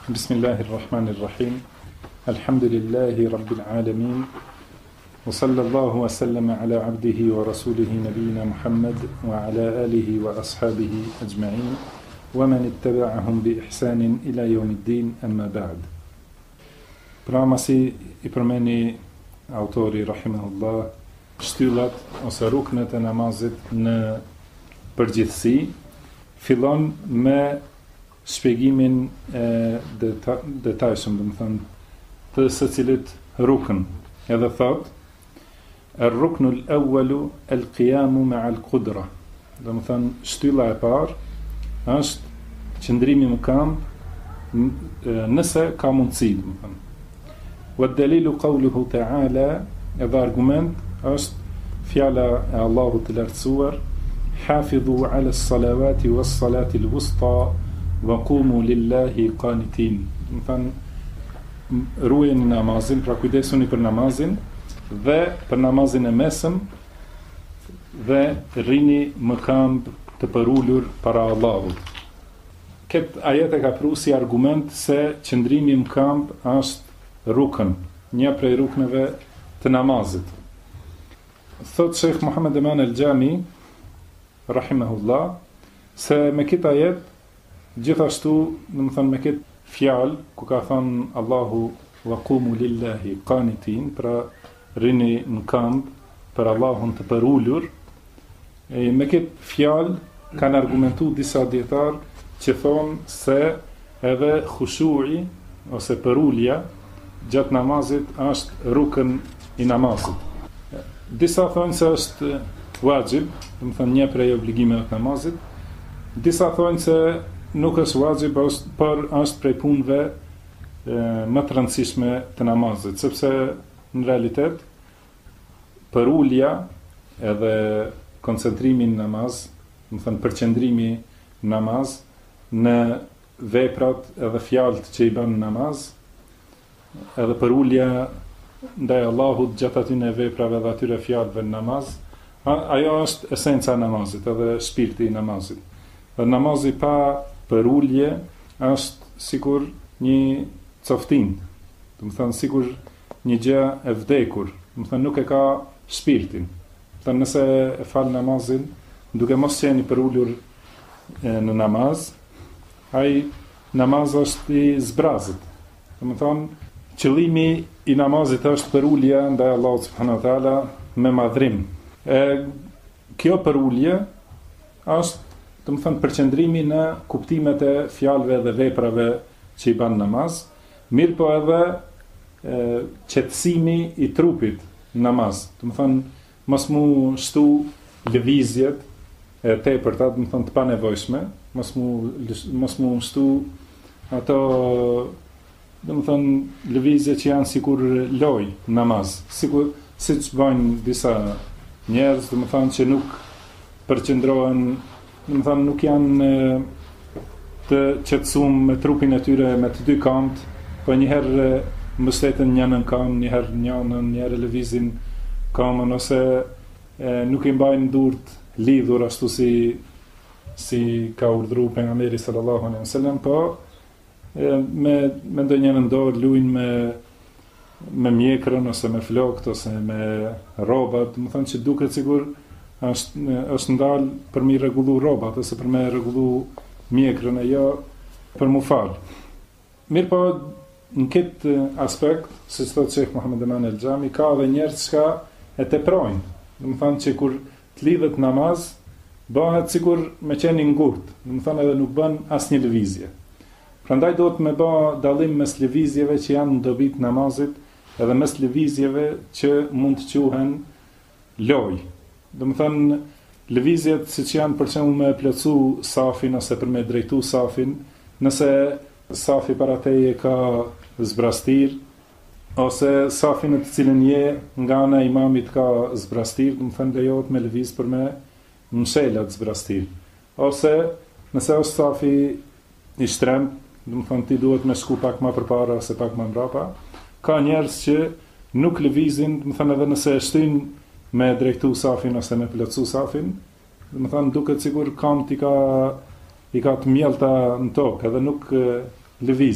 Bismillahirrahmanirrahim. Alhamdulillahi rabbil alamin. Wa sallallahu wa sallama ala abdihi wa rasulihi nabina Muhammad wa ala alihi wa ashabihi ajma'in wa man ittaba'ahum bi ihsanin ila yawmiddin, amma ba'd. Pra masi I përmeni autori rahimahullah shtyllat ose ruknet e namazit në përgjithësi, fillon me shpjegimin e detajshëm, do të thënë, të secilit rukn. Edhe thot: "Ar-ruknu al-awwalu al-qiyamu ma'a al-qudra." Do të thënë, shtylla e parë është qëndrimi në këmbë nëse ka mundësi, do të thënë. Wa dalilu qawluhu ta'ala, edhe argument është fjala e Allahut të lartësuar: "Hafidhu 'ala as-salawati was-salati al-wusta wa qumu lillahi qanitin." Do të thënë, ruajeni namazin, pra kujdesuni për namazin dhe për namazin e mesëm dhe rrini më këmbë të përulur para Allahut. Këtë ajet e ka pru si argument se qëndrimi më këmbë është rukën, një prej rukneve të namazit. Thot Sheikh Muhammad Eman el-Gjami rahimahullah se me këtë ajet gjithashtu, do të thënë, me këtë fjalë ku ka thënë Allahu wa qumu lillahi qanitin, pra rini në këmbë për Allahun të përulur, me këtë fjalë kanë argumentu disa dietar që thonë se edhe khushu'i ose përulja gjatë namazit është rukën I namazit. Disa thonë se është wajib, do të thënë një prej obligimeve të namazit. Disa thonë se nuk është wajib, por është prej punëve më të rëndësishme të namazit, sepse në realitet përulja edhe koncentrimi në namaz, do të thënë përqendrimi në namaz, në veprat edhe fjalët që I bën në namaz, edhe përulja ndaj Allahut gjatë atyre veprave dhe atyre fjalëve në namaz, ajo është esenca e namazit, edhe shpirti I namazit. Dhe namazi pa përulje është sikur një coftin, do të thënë sikur një gjë e vdekur, do të thënë nuk e ka shpirtin. Do të thënë nëse e fal namazin duke mos qenë I përulur në namaz, ai namaz është I zbrazët. Do të thënë qëllimi I namazit është përulja ndaj Allahut subhanahu wa taala me madhrim. Kjo përulje është, do të thënë, përqendrimi në kuptimet e fjalëve dhe veprave që I bën namaz, mirë po edhe qetësimi I trupit në namaz. Do të thënë, mos mu shtu lëvizjet e tepërta, do të thënë të panevojshme, mos mu shtu ato, do të thënë, lëvizje që janë sikur loj në namaz, sikur siç bëjnë disa njerëz, do të thënë, që nuk përqendrohen, do të thënë, nuk janë të qetësuar me trupin e tyre me të dy këmbët, po një herë mbështeten një nën këmbë, një herë njënën, një herë lëvizin këmbën, ose nuk I mbajnë durt lidhur ashtu si ka urdhëruar pejgamberi sallallahu alaihi wasallam, po me ndonjë në dorë luajnë me mjekrën ose me flokët ose me rrobat, do të thënë që duket sikur është ndalë për mi rregullu rrobat ose për me rregullu mjekrën e jo për mu falë. Mirë po, në këtë aspekt, si që thotë Sheikh Muhammad Eman el-Gjami, ka edhe njerëz që e teprojnë. Do të thënë që kur të lidhet namaz, bëhet sikur me qenë ngurt, do të thënë edhe nuk bën asnjë lëvizje. Prandaj duhet me bë dallim mes lëvizjeve që janë në dobit namazit edhe mes lëvizjeve që mund të quhen loj. Do të thënë lëvizjet siç janë për shembull me plotsu safin ose për me drejtu safin, nëse safi para teje ka zbrastir ose safin në të cilën je nga ana e imamit ka zbrastir, do të thënë lejohet me lëviz për me mshelat zbrastir. Ose nëse është safi I shtremt, do të thënë ti duhet me shku pak më përpara ose pak më mbrapa. Ka njerëz që nuk lëvizin, do të thënë edhe nëse e shtyn me drejtu safin ose me plotsu safin, do të thënë duket sikur këmbët I ka të mjelta në tokë, edhe nuk lëviz.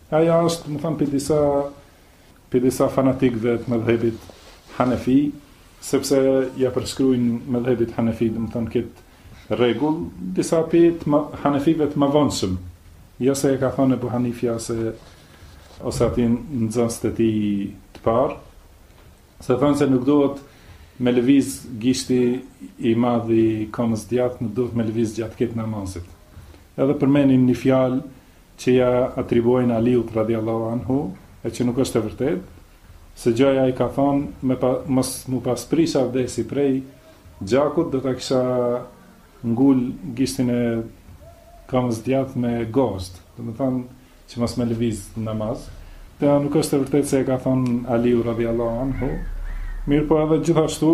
Aja është, më thënë, për disa fanatikëve të mëdhëbit Hanefi, sepse ja përshkruajnë mëdhëbit Hanefi, më thënë, këtë rregull, disa për Hanefive të mëvonshëm. Jo se e ka thënë Ebu Hanifja ose ati nxënësit e tij të parë, se thënë se nuk duhet me lëviz gishti i madh i kamës djathtë, nuk duhet me lëviz gjatë këtë namazit. Edhe përmenin një fjalë që ja atribuojnë Aliut radiallahu anhu, e që nuk është e vërtet, se gjaja i ka thonë mos mu pasprish avdesi prej gjakut, do ta kisha ngull gishtin e kamës djathtë me gozhd, do të thonë që mos me lëviz namaz. Dhe nuk është e vërtet se e ka thonë Aliu radiallahu anhu, mirë po edhe gjithashtu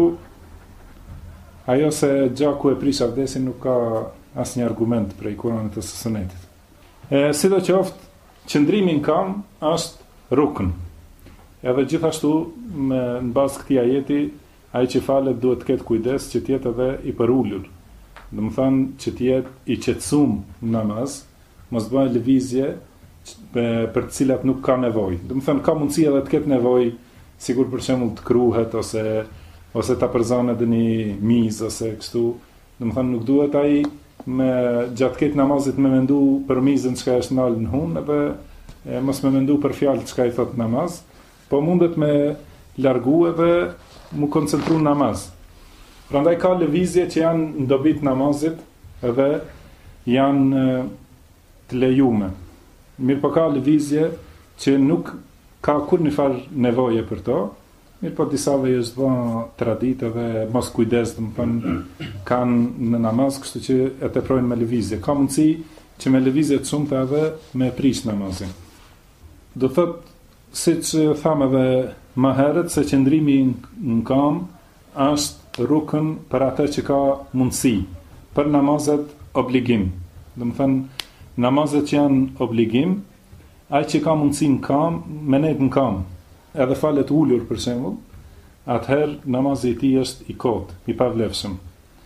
ajo se gjaku e prish avdesin nuk ka asnjë argument prej Kuranit ose Sunetit. Sidoqoftë, qëndrimi në kam është rukn. Edhe gjithashtu në bazë këtij ajeti, ai që falet duhet të ketë kujdes që të jetë edhe i përulur. Do të thonë që të jetë i qetësuar në namaz, mos bëjë lëvizje për të cilat nuk ka nevojë. Do të thonë ka mundësi edhe të ketë nevojë, sigur për shembull të kruhet ose ta përzanë edhe një mizë ose kështu. Do të thonë nuk duhet ai me gjatë këtë namazit me mendu për mizën çka është ndalë në hun, edhe mos me mendu për fjalë çka i thot namaz, po mundet me largu edhe mu koncentru në namaz. Prandaj ka lëvizje që janë në dobit namazit edhe janë të lejume. Mirë po ka lëvizje që nuk ka kur një farë nevoje për to, mirë po disave i është bën traditë dhe mos kujdes, do të thonë kanë në namaz, kështu që e teprojnë me lëvizje. Ka mundësi që me lëvizje të shumta edhe me prish namazin. Do thotë, siç thamë edhe më herët, se qëndrimi në kam është rukën për atë që ka mundësi, për namazet obligim. Do të thonë, namazet që janë obligim, ai që ka mundësi në kam, menet në kam, edhe falet ulur për shembull, atëherë namazi i tij është i kotë, i pavlefshëm.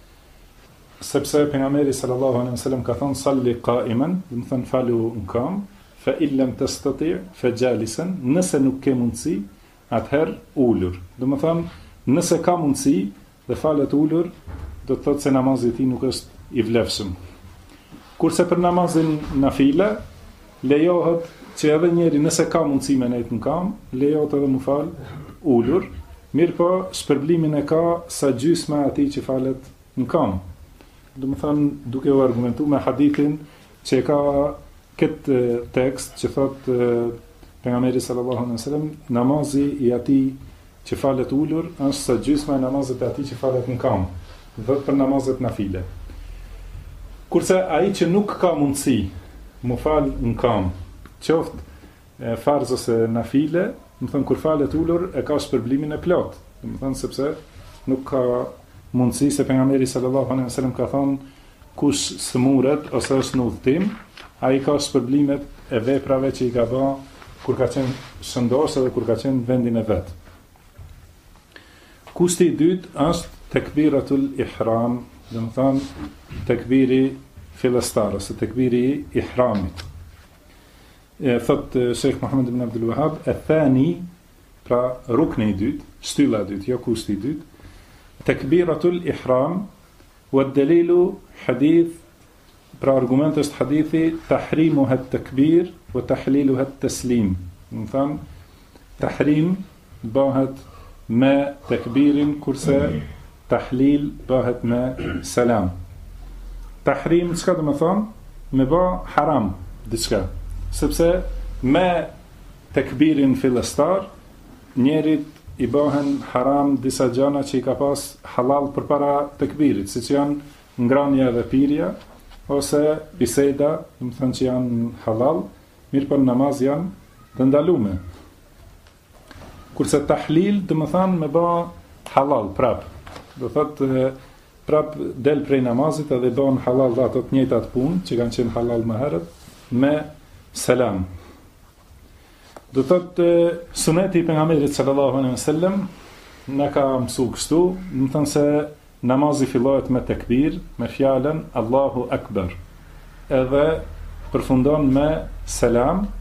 Sepse pejgamberi sallallahu alaihi wasallam ka thënë salli qa'iman, do të thonë falu në kam, fa in lam tastati' fa jalisan, nëse nuk ke mundësi, atëherë ulur. Do të thonë, nëse ka mundësi dhe falet ulur, do të thotë se namazi i tij nuk është i vlefshëm. Kurse për namazin nafile, lejohet që edhe njeri nëse ka mundësi me nejtë në kam, lejohet edhe mu fal ulur, mirë po shpërblimin e ka sa gjysma atij që falet në kam. Do të thënë, duke u argumentu me hadithin që ka këtë tekst që thot pejgamberi sallallahu alaihi wasallam, namazi i atij që falet ulur është sa gjysma e namazit e atij që falet në kam, dhe për namazet nafile. Kurse ai që nuk ka mundësi mu fal në kam, qoftë farz ose nafile, më thënë kur falet ulur e ka shpërblimin e plot. Më thënë sepse nuk ka mundësi, se pejgamberi sallallahu alaihi wasallam ka thënë kush smuret ose është në udhtim, ai ka shpërblimet e veprave që i ka bërë kur ka qenë shëndosh edhe kur ka qenë në vendin e vet. Kushti i dytë është tekbiratul ihram, do të thonë tekbiri fillestar ose tekbiri i ihramit. Thot Sheikh Muhammad ibn Abdul Wahhab, e thani, pra rukni i dytë, shtylla e dytë, jo kushti i dytë, tekbiratul ihram, wa dalilu hadith, pra argument është hadithi tahrimuha at-takbir wa tahliluha at-taslim. Do të thonë tahrim bëhet me tekbirin, kurse tahlil bëhet me selam. Tahrim çka do të thonë? Me bë haram diçka. Sepse me tekbirin fillestar njerit i bëhen haram disa gjëra që i ka pas halal përpara tekbirit, siç janë ngrania dhe pirja ose biseda, do të thonë që janë halal, mirë për namaz janë të ndalume. Kurse tahlil, do të thonë me bë halal prap. Do thotë prap del prej namazit edhe bën halal dhe ato të njëjtat punë që kanë qenë halal më herët me selam. Do thotë suneti i pejgamberit sallallahu alaihi wasallam na ka mësuar kështu, do të thonë se namazi fillohet me tekbir, me fjalën Allahu Akbar. Edhe përfundon me selam,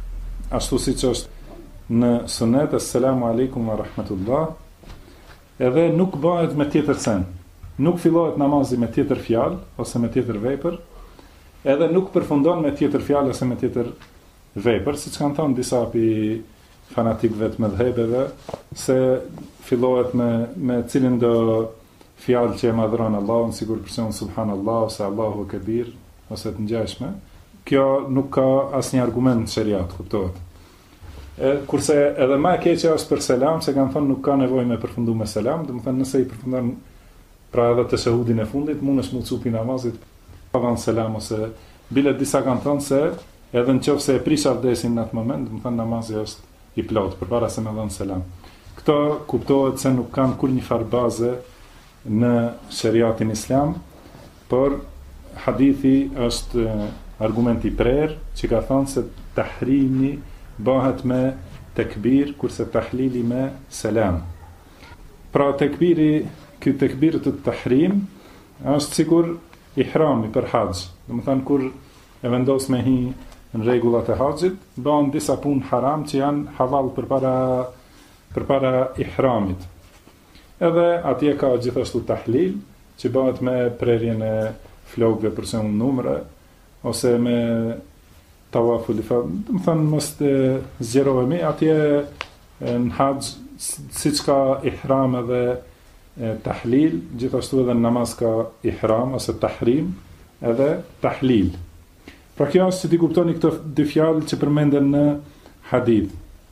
ashtu siç është në sunet, assalamu alaikum wa rahmatullah, edhe nuk bëhet me tjetër sen. Nuk fillohet namazi me tjetër fjalë ose me tjetër vepër, edhe nuk përfundon me tjetër fjalë ose me tjetër vepër, siç kanë thënë disa pi fanatikëve të mëdhëbeve, se fillohet me cilin do fjalë që e madhron Allahun, sigur përse subhanallahu ose Allahu Akbar ose të ngjashme. Kjo nuk ka asnjë argument sheriat, kuptohet. Kurse edhe më e keqja është për selam, se kanë thënë nuk ka nevojë me përfundu me selam, domethënë nëse i përfundon pra edhe të shahudin e fundit, mundesh me ucupi namazit pa dhënë selam, ose bile disa kanë thënë se edhe nëse e prish abdesin në atë moment, domethënë namazi është i plot përpara se me dhënë selam. Këto kuptohet se nuk kanë kur një farë baze në sheriatin islam, por hadithi është argument i prerë që ka thënë se tahrimi bëhet me tekbir, kurse tahlili me selam. Pra ky tekbir të tahrim është sikur ihrami për haxh. Domethënë kur e vendos me hi në rregullat e haxhit, bën disa punë haram që janë halal përpara ihramit. Edhe atje ka gjithashtu tahlil, që bëhet me prerjen e flokëve përse unë numre, ose me tawaful ifad, do të thënë mos të zgjerohemi atje në haxh, siç ka ihram edhe tahlil, gjithashtu edhe në namaz ka ihram ose tahrim edhe tahlil. Pra kjo është që ti kuptoni këto dy fjalë që përmenden në hadith.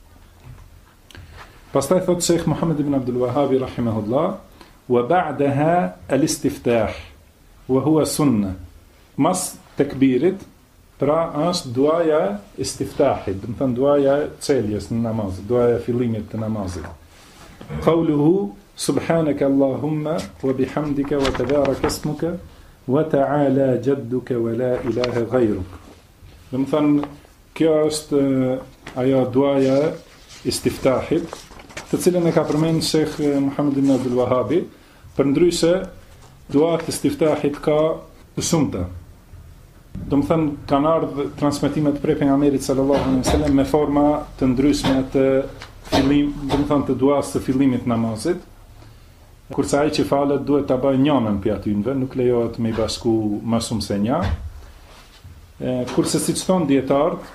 Pastaj thot Sheikh Muhammad ibn Abdul Wahhab rahimahullah, wa ba'daha al-istiftah, wa huwa sunnah. Mas tekbirit, pra është duaja istiftahit, do të thënë duaja çeljes në namaz, duaja fillimit të namazit. Qawluhu subhanaka Allahumma wa bihamdika wa tabaraka ismuka wa ta'ala jadduka wa la ilaha ghayruk. Do të thënë kjo është ajo duaja istiftahit, të cilën e ka përmendur Sheikh Muhammad ibn Abdul Wahhab. Përndryshe duat istiftahit ka shumëta. Do të thënë kanë ardhur transmetimet prej pejgamberit sallallahu alaihi wasallam me forma të ndryshme të fillim, do të thënë të duas së fillimit të namazit. Kurse ai që falet duhet ta bëjë njënën pi atynve, nuk lejohet me i bashku më shumë se një. Kurse siç thon dietarët,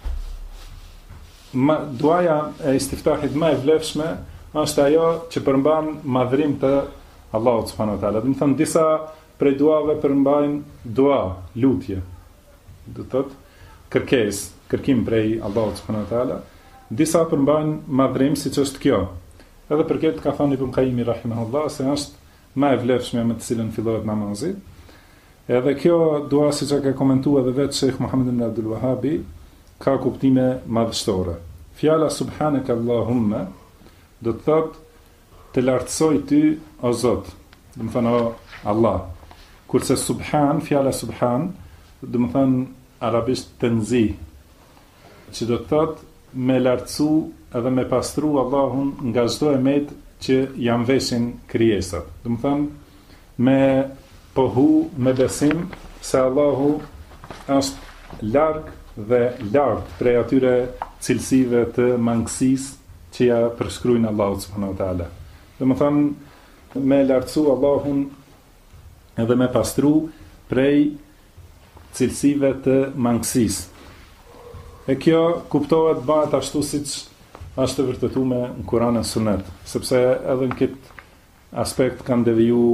duaja e istiftahit më e vlefshme është ajo që përmban madhrim të Allahut subhanahu wa taala. Do të thënë disa prej duave përmbajnë dua, lutje. Do të thotë kërkim prej Allahut subhanahu wa taala. Disa përmbajnë madhrim siç është kjo. Edhe për këtë ka thënë Ibn Qayyim rahimahullah se është më e vlefshme me të cilën fillohet namazi. Edhe kjo dua siç e ka komentuar edhe vetë Sheikh Muhammad ibn Abdul Wahhab, ka kuptime madhështore. Fjala subhanaka Allahumma do të thotë të lartësoj ty o Zot, do të thënë o Allah. Kurse subhan, fjala subhan, do të thënë arabisht tanzih, që do të thotë me lartësu edhe me pastru Allahun nga çdo emet që janë veshin krijesat. Do të thënë me pohu, me besim se Allahu është larg dhe lart prej atyre cilësive të mangësisë që ja përshkruajnë Allahu subhanahu wa taala. Do të thënë me lartësu Allahun edhe me pastru prej cilësive të mangësisë. E kjo kuptohet bëhet ashtu siç është vërtetuar në Kur'an e Sunet, sepse edhe në këtë aspekt kanë deviju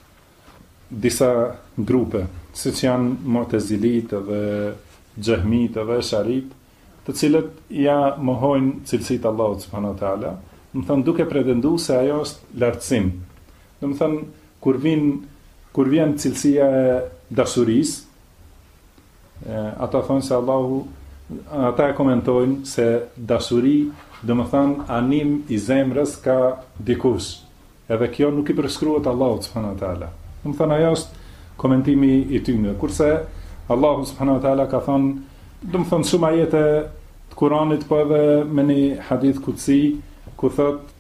disa grupe, siç janë Mu'tazilit edhe Xehmit edhe Sharit, të cilët ja mohojnë cilësitë e Allahut subhanahu wa taala, do të thonë duke pretenduar se ajo është lartësim. Do të thonë kur vjen cilësia e dashurisë, ata thonë se Allahu, ata e komentojnë se dashuri, do të thonë anim i zemrës ka dikush. Edhe kjo nuk i përshkruhet Allahut subhanahu wa taala. Do të thonë ajo është komentimi i tyre. Kurse Allahu subhanahu wa taala ka thonë, do të thonë shumë ajete të Kuranit, po edhe me një hadith kutsi ku thotë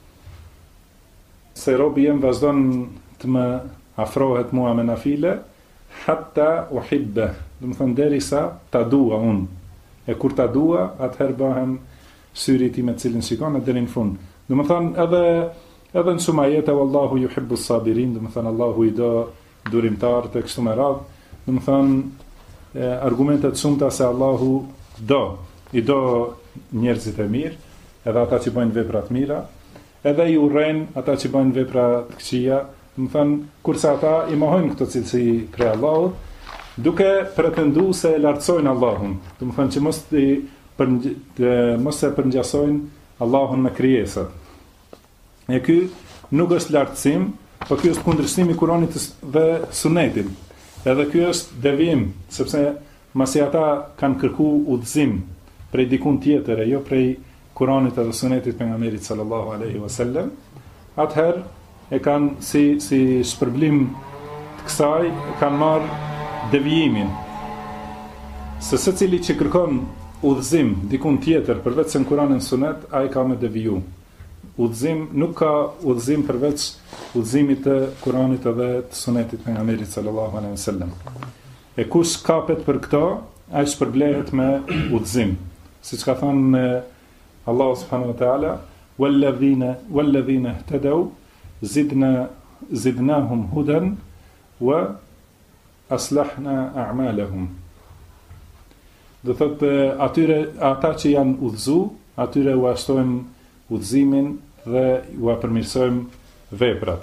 se robi jem vazhdon të më afrohet mua me nafile hatta uhibbe, do të thonë derisa ta dua unë. E kur ta dua, atëherë bëhem syri ti me cilin shikon deri në fund. Domethënë edhe në shumë ajete wallahu yuhibbu s-sabirin, domethënë Allahu i do durimtarët e kështu me radhë. Domethënë argumentet shumëta se Allahu i do njerëzit e mirë, edhe ata që bëjnë vepra të mira, edhe i urren ata që bëjnë vepra të këqija, domethënë kurse ata i mohojnë këto cilësi prej Allahut, duke pretenduar se lartësojnë Allahun, domethënë që mos e përngjasojnë Allahun me krijesat. E ky nuk është lartësim, por ky është kundërshtim i Kuranit dhe Sunetit. Edhe ky është devijim, sepse masi ata kanë kërkuar udhëzim prej dikun tjetër, jo prej Kuranit edhe Sunetit pejgamberit sallallahu alaihi wasallam, atëherë e kanë si shpërblim të kësaj kanë marrë devijimin. Se secili që kërkon udhëzim dikun tjetër përveç se në Kur'an e Sunet, ai ka me deviju. Udhëzim nuk ka udhëzim përveç udhëzimit të Kur'anit edhe të Sunetit pejgamberit sallallahu alaihi wasallam. E kush kapet për këto, ai shpërblehet me udhëzim. Siç ka thënë Allahu subhanahu wa taala, walladhina ihtadaw zidnahum hudan wa aslahna a'malahum. Do thotë ata që janë udhëzu, atyre u ashtojmë udhëzimin dhe u përmirësojmë veprat.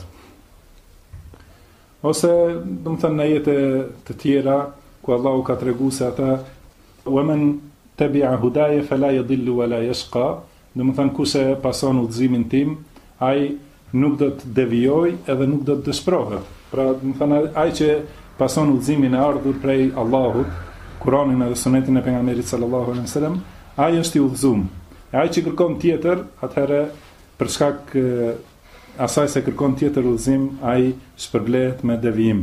Ose, do të thënë në ajete të tjera ku Allahu ka treguar se ata وَمَنْ تَبِعَ هُدَايَ فَلَا يَضِلُّ وَلَا يَشْقَى, do të thënë kush e pason udhëzimin tim, ai nuk do të devijojë edhe nuk do të dëshpërohet. Pra, do të thënë ai që pason udhëzimin e ardhur prej Allahut, Kur'anin dhe Sunetin e pejgamberit sallallahu alaihi wasallam, ai është i udhëzuar. Ai që kërkon tjetër, atëherë për shkak asaj se kërkon tjetër udhëzim, ai shpërblehet me devijim.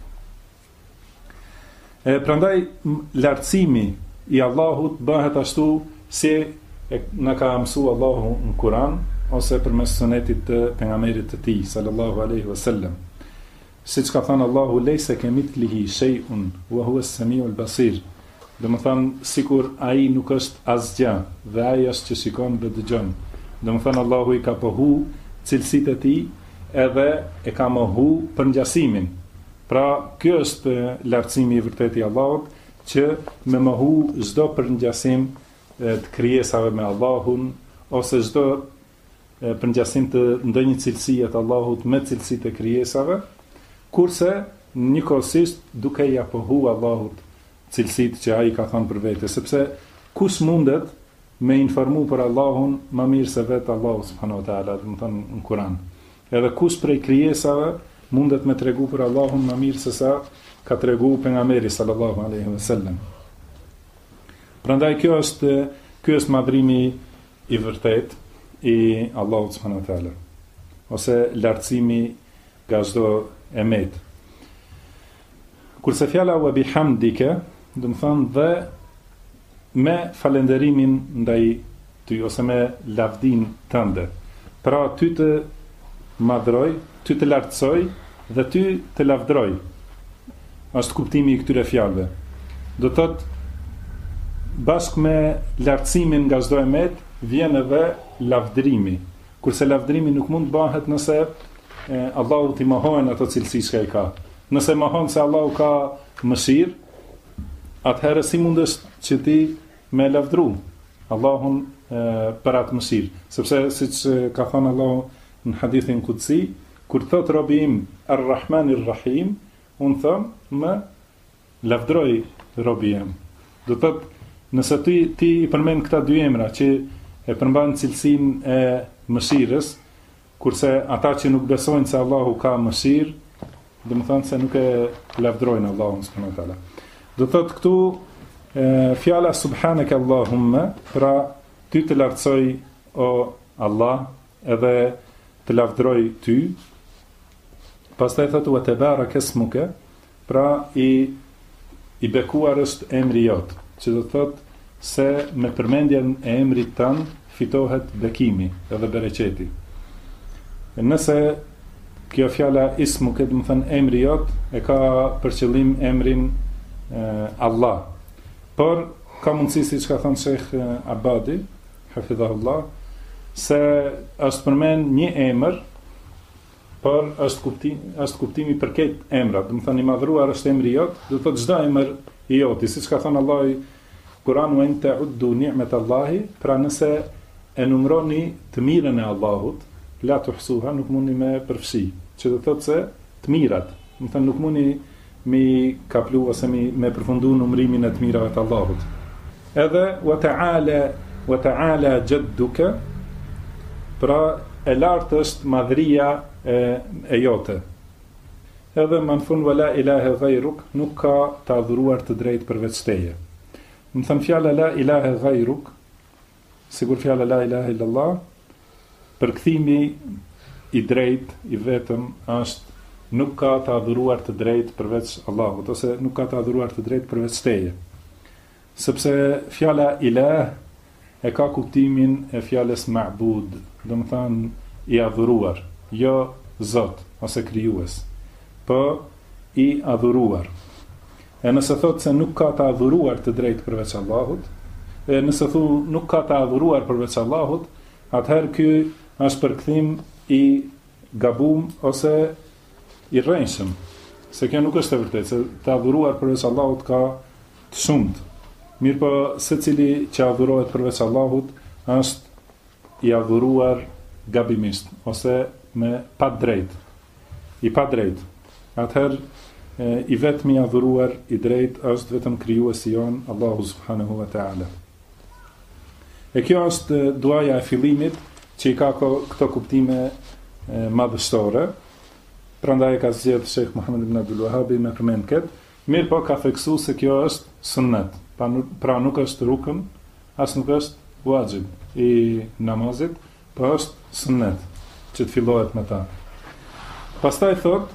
Prandaj lartësimi i Allahut bëhet ashtu si na ka mësuar Allahu në Kur'an ose përmes sunetit të pejgamberit të tij sallallahu alaihi wasallam. Siç ka thënë Allahu leysa kemithlihi shay'un wa huwa as-sami'ul basir. Do të thënë sikur ai nuk është asgjë dhe ai është që shikon dhe dëgjon. Do të thënë Allahu i ka pohu cilësitë e tij edhe e ka mohu përngjasimin. Pra, ky është lartësimi i vërtetë i Allahut, që me mohu çdo përngjasim të krijesave me Allahun ose çdo përngjasim të ndonjë cilësie të Allahut me cilësitë e krijesave, kurse njëkohësisht duke ia pohu Allahut cilësitë që ai ka thënë për vete, sepse kush mundet me informu për Allahun më mirë se vetë Allahu subhanahu wa taala, do të thonë në Kur'an. Edhe kush prej krijesave mundet me tregu për Allahun më mirë se sa ka tregu pejgamberi sallallahu alaihi wasallam. Prandaj ky është madhrimi i vërtet i Allahut subhanahu wa taala, ose lartësimi nga çdo emet. Kurse fjala wa bihamdike, do të thonë dhe me falenderimin ndaj ty ose me lavdin tënde. Pra ty të madhroj, ty të lartësoj dhe ty të lavdroj. Është kuptimi i këtyre fjalëve. Do thotë bashkë me lartësimin nga çdo emet vjen edhe lavdrimi. Kurse lavdrimi nuk mund të bëhet nëse Allahu t'i mohon ato cilësi që ai ka. Nëse mohon se Allahu ka mëshirë, atëherë si mundesh që ti me lavdru Allahun për atë mëshirë? Sepse siç ka thënë Allahu në hadithin kutsi, kur thot robi im Ar-Rahmanir Rahim, unë them më lavdroj robi im. Do thotë, nëse ti i përmend këta dy emra që e përmban cilësinë e mëshirës, kurse ata që nuk besojnë se Allahu ka mëshirë, do të thonë se nuk e lavdrojnë Allahun subhanahu wa taala. Do thotë këtu fjala subhanaka Allahumma, pra ty të lartësoj o Allah, edhe të lavdroj ty. Pastaj thotë wa tabarak ismuka, pra i bekuar është emri jot, që do thotë se me përmendjen e emrit tënd fitohet bekimi edhe bereqeti. Nëse kjo fjala ismu, këtë më thënë emri jot, e ka për qëllim emrin Allah. Por, ka mundësi, si që ka thënë Sheikh Abadi, hafidhahullah, se është përmend një emër, por është kuptimi për këtë emrat. Do të thonë i madhruar është emri jot, do të thotë çdo emër i joti, siç ka thënë Allahu Kur'an, wa in ta'uddu ni'matallahi, pra nëse e numroni të mirën e Allahut, la tuhsuha, nuk mundi me përfshi, që do thotë se të mirat, do të thonë nuk mundi mi kaplu ose me përfundu numrimin e të mirave të Allahut. Edhe wa ta'ala jadduka, pra e lartë është madhria e jote. Edhe më në fund wala ilahe ghayruk, nuk ka të adhuruar të drejtë përveç teje. Më thënë fjala la ilahe ghayruk, sigur fjala la ilahe illallah, përkthimi i drejtë, i vetëm, është nuk ka të adhuruar të drejtë përveç Allahut, ose nuk ka të adhuruar të drejtë përveç teje. Sepse fjala ilah e ka kuptimin e fjalës ma'bud, do më thënë i adhuruar, jo Zot ose krijues, po i adhuruar. E nëse thotë se nuk ka të adhuruar të drejtë përveç Allahut, e nëse thu nuk ka të adhuruar përveç Allahut, atëherë ky është përkthim i gabum ose i rrënjshëm, se kjo nuk është e vërtetë, se të adhuruar përveç Allahut ka të shumtë. Mirë po, secili që adhurohet përveç Allahut është i adhuruar gabimisht, ose me pa drejtë, i pa drejtë. Atëherë i vetmi adhuruar i drejtë është vetëm krijuesi jon, Allahu subhanahu wa ta'ala. E kjo është duaja e fillimit, që i ka këto kuptime madhështore. Prandaj ka zgjedhur Sheikh Muhammad ibn Abdul Wahhabi me përmend këtë. Mirë po ka theksuar se kjo është sunnet. Pra nuk është rukn, as nuk është wajib i namazit, po është sunnet që të fillohet me ta. Pastaj thot: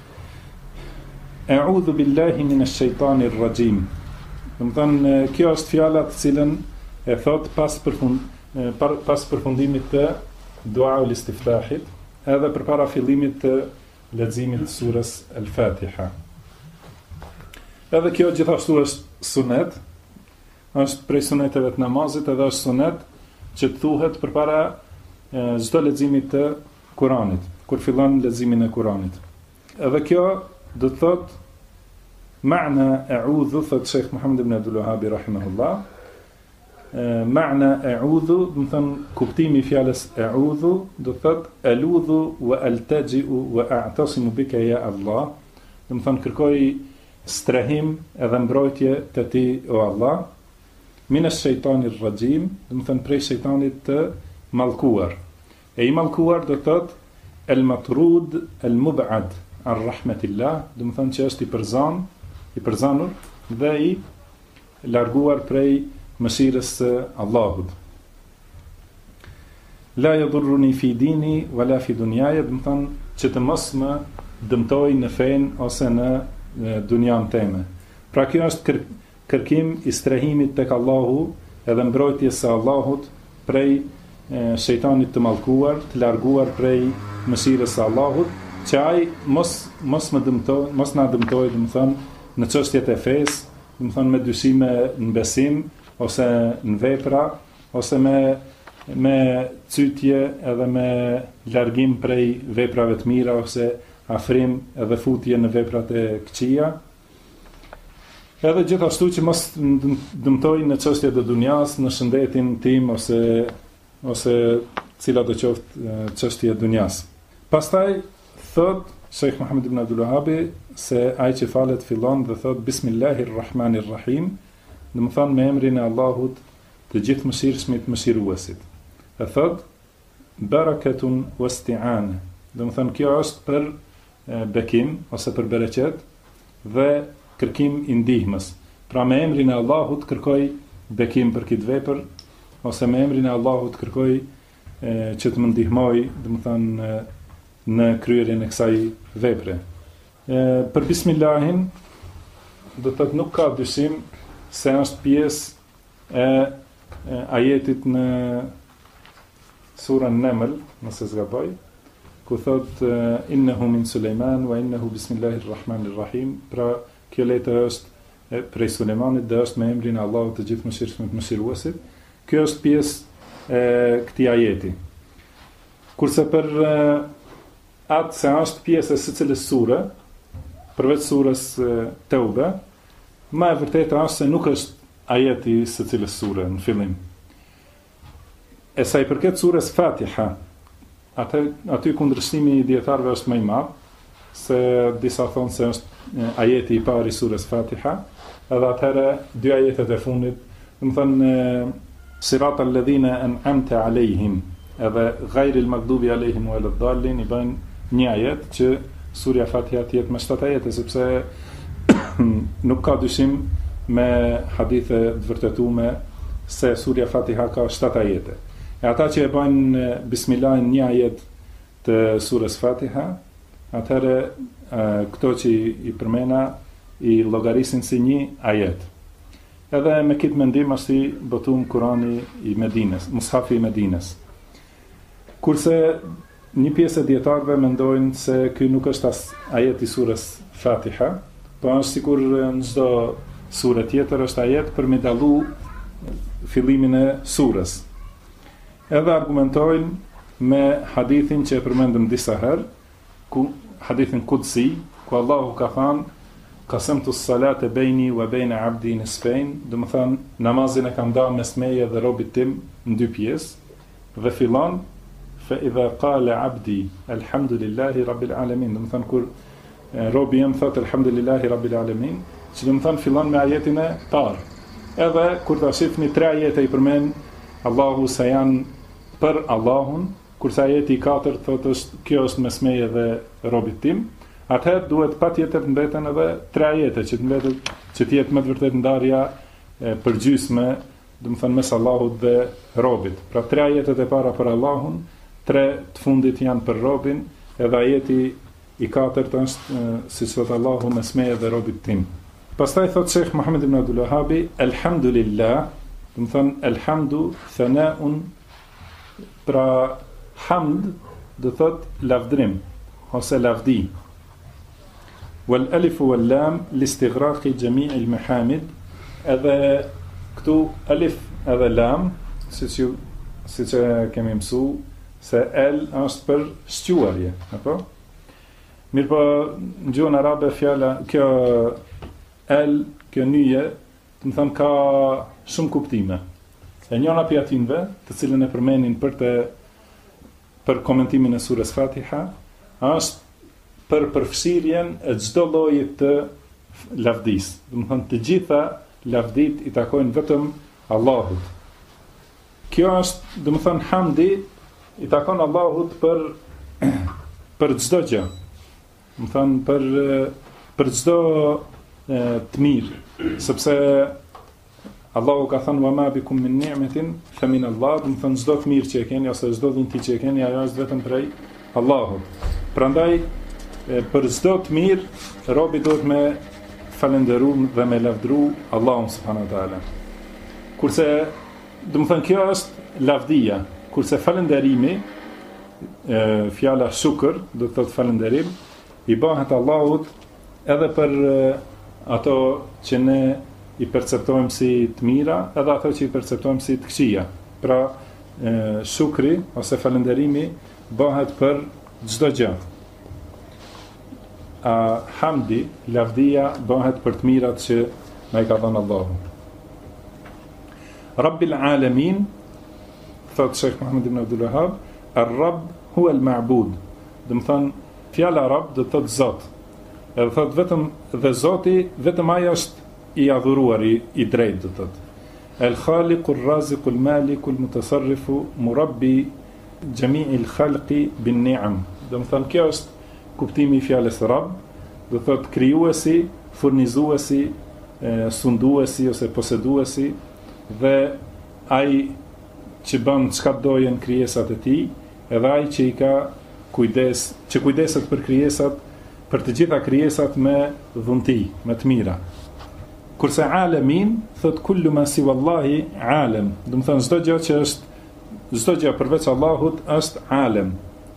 A'udhu billahi minash shaitanir rajim. Do të thonë kjo është fjala të cilën e thot pas përfundimit të dua ul istiftahit, edhe përpara fillimit të leximit të surës Al-Fatiha. Edhe kjo gjithashtu është sunet, është prej suneteve të namazit, edhe është sunet që të thuhet përpara çdo leximi të Kuranit, kur fillon leximin e Kuranit. Edhe kjo do të thot ma'na a'udhu, thot Sheikh Muhammad ibn Abdul Wahhab rahimahullah. Ma'na a'udhu, do të thon kuptimi i fjalës a'udhu, do të thot aludhu wa altaji'u wa a'tasimu bika ya Allah. Do të thon kërkoj strehim edhe mbrojtje te ti o Allah. Minash shaitanir rajim, do të thon prej shejtanit të mallkuar. E i mallkuar do të thot al-matrud al-mub'ad an rahmatillah, do të thon që është i përzanur dhe i larguar prej mëshirës së Allahut. La yadurruni fi dini wala fi dunyaja, do të thon që të mos më dëmtoj në fen ose në dunjan time. Pra kjo është kërkim i strehimit tek Allahu edhe mbrojtjes së Allahut prej shejtanit të mallkuar, të larguar prej mëshirës së Allahut, që ai mos na dëmtoj, do të thon në çështjet e fesë, do të thon me dyshime në besim ose në vepra, ose me cytje edhe me largim prej veprave të mira ose afrim edhe futje në veprat e këqija. Edhe gjithashtu që mos dëmtoj në çështjet e dunjas, në shëndetin tim ose cilat do qoftë çështje e dunjas. Pastaj thot Sheikh Muhammad ibn Abdul Wahhabi se ai që falet fillon dhe thot Bismillahirrahmanirrahim, do të thonë me emrin e Allahut të gjithë mëshirshmit mëshiruesit. E thot barakatun wasti'ana, do të thonë kjo është për bekim ose për bereqet dhe kërkim i ndihmës. Pra me emrin e Allahut kërkoj bekim për këtë vepër, ose me emrin e Allahut kërkoj që të më ndihmoj, do të thonë në kryerjen e kësaj vepre. Për Bismillahin do të thotë nuk ka dyshim se është pjesë e ajetit në surën Naml, nëse s'gaboj, ku thot innehu min Sulejman wa innehu bismillahirrahmanirrahim. Pra kjo letër është prej Sulejmanit dhe është me emrin e Allahut të gjithë mëshirshmit mëshiruesit. Kjo është pjesë këtij ajeti. Kurse për atë se është pjesë e sicilës sure, përveç surës Teube, më e vërtetë është se nuk është ajeti i sicilës sure në fillim. E sa i përket surës Fatiha, aty kundërshtimi i dietarëve është më i madh, se disa thonë se është ajeti i parë i surës Fatiha, edhe atëherë dy ajetet e fundit, domethënë siratal ladhina an'amta alejhim, edhe ghayril maghdubi alejhim waladdallin, i bëjnë një ajet që surja Fatiha të jetë me 7 ajete, sepse nuk ka dyshim me hadithe të vërtetuara se surja Fatiha ka 7 ajete. E ata që e bëjnë bismillahin një ajet të surës Fatiha, atëherë këto që i përmena i llogarisin si një ajet. Edhe me këtë mendim është i botum Kurani i Medinës, Mushafi i Medinës. Kurse një pjesë e dietarëve mendojnë se ky nuk është as ajet i surës Fatiha, po është sikur në çdo sure tjetër është ajet për me dallu fillimin e surës. Edhe argumentojnë me hadithin që e përmendëm disa herë, hadithin Qudsi, ku Allahu ka thënë qasamtu s-salate bejni wa bejna abdi nisfain, do të thënë namazin e kam dhënë mes meje dhe robit tim në 2 pjesë, dhe fillon fa idha qala abdi alhamdulillahi rabbil alamin, do të thënë kur robi jam thot alhamdulillahi rabbil alamin, që do të thënë fillon me ajetin e parë. Edhe kur ta shihni 3 ajete i përmend Allahu se janë për Allahun, kurse ajeti i 4 thotë është kjo është mes meje dhe robit tim, atëherë duhet patjetër të mbeten edhe 3 ajete që të mbetet që të jetë më të vërtet ndarja përgjysme, do të thënë mes Allahut dhe robit. Pra 3 ajetet e para për Allahun, 3 të fundit janë për robin, edhe ajeti i 4 është siç thot Allahu mes meje dhe robit tim. Pastaj thot Sheikh Muhammad ibn Abdul Wahhabi, alhamdulillah, do të thënë alhamdu thanaun, pra hamd do thot lavdrim ose lavdi. Wal alif wal lam listighraqi jami' al mahamid, edhe këtu alif edhe lam, siç kemi mësu se el është për shquarje, apo? Mirë po në gjuhën arabe fjala kjo el, kjo nyje, do të thënë ka shumë kuptime. E njëna prej atinve, të cilën e përmenin për komentimin e surës Fatiha, është për përfshirjen e çdo lloji të lavdis. Do të thënë të gjitha lavdit i takojnë vetëm Allahut. Kjo është, do të thënë hamdi i takon Allahut për çdo gjë. Do të thënë për çdo të mirë, sepse Allahu ka thënë wa ma bikum min ni'matin fa min Allah, do të thënë çdo të mirë që e keni ose çdo dhunti që e keni, ajo është vetëm prej Allahut. Prandaj për çdo të mirë robi duhet me falënderuar dhe me lavdëru Allahun subhanahu wa taala. Kurse do të thënë kjo është lavdia, kurse falënderimi, fjala shukr, do të thotë falënderim, i bëhet Allahut edhe për ato që ne i perceptojmë si të mira, edhe ato që i perceptojmë si të këqija. Pra, shukri ose falënderimi bëhet për çdo gjë. Hamdi, lavdia, bëhet për të mirat që na i ka dhënë Allahu. Rabbil alamin, thot Sheikh Muhammad ibn Abdul Wahhab, ar-Rabb huwa al-ma'bud. Do të thënë fjala Rabb do të thotë Zot. Edhe thot vetëm dhe Zoti, vetëm ai është i adhuruar, i drejt, do të thotë. El-Khaliqu ar-Raziqu al-Maliku al-Mutasarrifu Murabbi Jami'i al-Khalqi bin-Ni'am. Do të thonë kjo është kuptimi i fjalës Rabb, do të thotë krijuesi, furnizuesi, sunduesi ose poseduesi, dhe ai që bën çka dojen krijesat e tij, edhe ai që i ka kujdeset për krijesat, për të gjitha krijesat me dhunti, me të mira. Kurse alamin thot kullu ma si wallahi alam, do të thënë çdo gjë përveç Allahut është alem.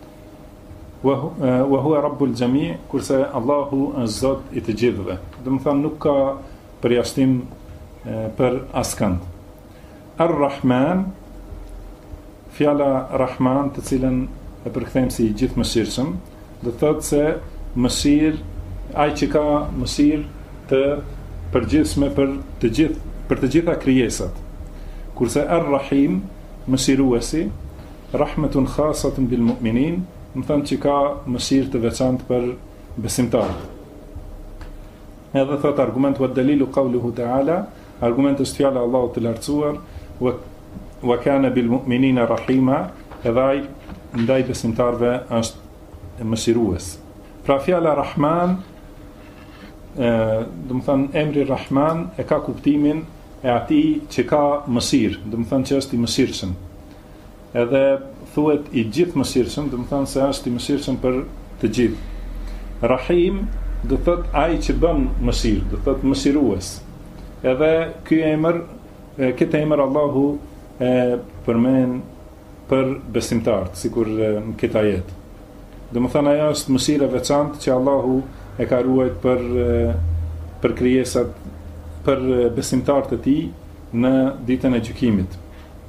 Wa huwa rabbul jami', kurse Allahu është Zot i të gjithëve. Do të thënë nuk ka përjashtim për askënd. Ar-Rahman, fjala Rahman, të cilën e përkthejmë si gjithëmëshirshëm, do të thotë se mëshirë, ai që ka mëshirë të përgjithshme për të gjitha krijesat. Kurse Ar-Rahim, mëshiruesi, rahmetun khasatun bil mu'minin, më thënë që ka mëshirë të veçantë për besimtarët. Edhe thot argument wa dalilu qawluhu ta'ala, argument është fjala e Allahut të lartësuar, wa kana bil mu'minina rahima, edhe ai ndaj besimtarëve është mëshirues. Pra fjala Rahman, do të thënë emri Rahman e ka kuptimin e atij që ka mëshirë, do të thënë që është i mëshirshëm. Edhe thuhet i gjithë mëshirshëm, do të thënë se është i mëshirshëm për të gjithë. Rahim do thot ai që bën mëshirë, do thot mëshirues. Edhe këtë emër Allahu e përmend për besimtarët, sikur në këtë ajet. Domethënë ajo është mëshira e veçantë që Allahu e ka ruajtur për krijesat, për besimtarët e tij në ditën e gjykimit.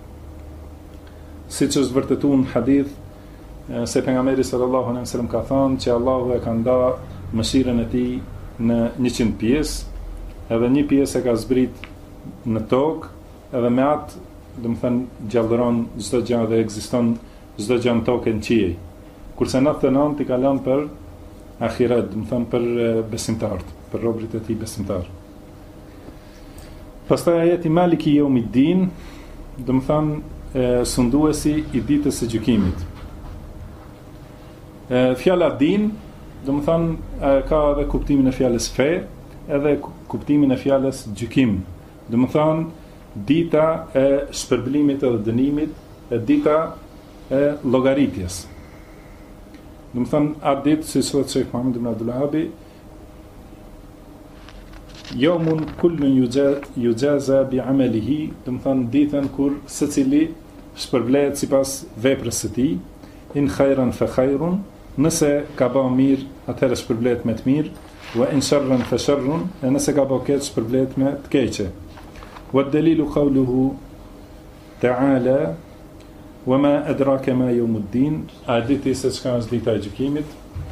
Siç është vërtetuar në hadith se pejgamberi sallallahu alaihi wasallam ka thënë që Allahu e ka ndarë mëshirën e tij në 100 pjesë, edhe një pjesë e ka zbrit në tokë, edhe me atë, domethënë gjallëron çdo gjë dhe ekziston çdo gjë në tokë në qiell. Kurse 99 i ka lënë për ahiret, domethënë për besimtarët, për robërit e tij besimtar. Pastaj ajeti Maliki Yawmiddin, domethënë sunduesi i ditës së gjykimit. Fjala din, domethënë ka edhe kuptimin e fjalës fe, edhe kuptimin e fjalës gjykim. Domethënë dita e shpërblimit edhe dënimit, e dita e llogaritjes. Domethënë atë ditë, si thotë Sheikh Muhammad ibn Abdul Wahhab, yawmun kullun yujaza bi amalihi, domethënë ditën kur secili shpërblehet sipas veprës së tij, in khairan fa khairun, nëse ka bërë mirë, atëherë shpërblehet me të mirë, wa in sharran fa sharrun, e nëse ka bërë keq, shpërblehet me të keqe. Wa dalilu qawluhu ta'ala, wa ma adraka ma yawmuddin, a diti se çka është dita e gjykimit,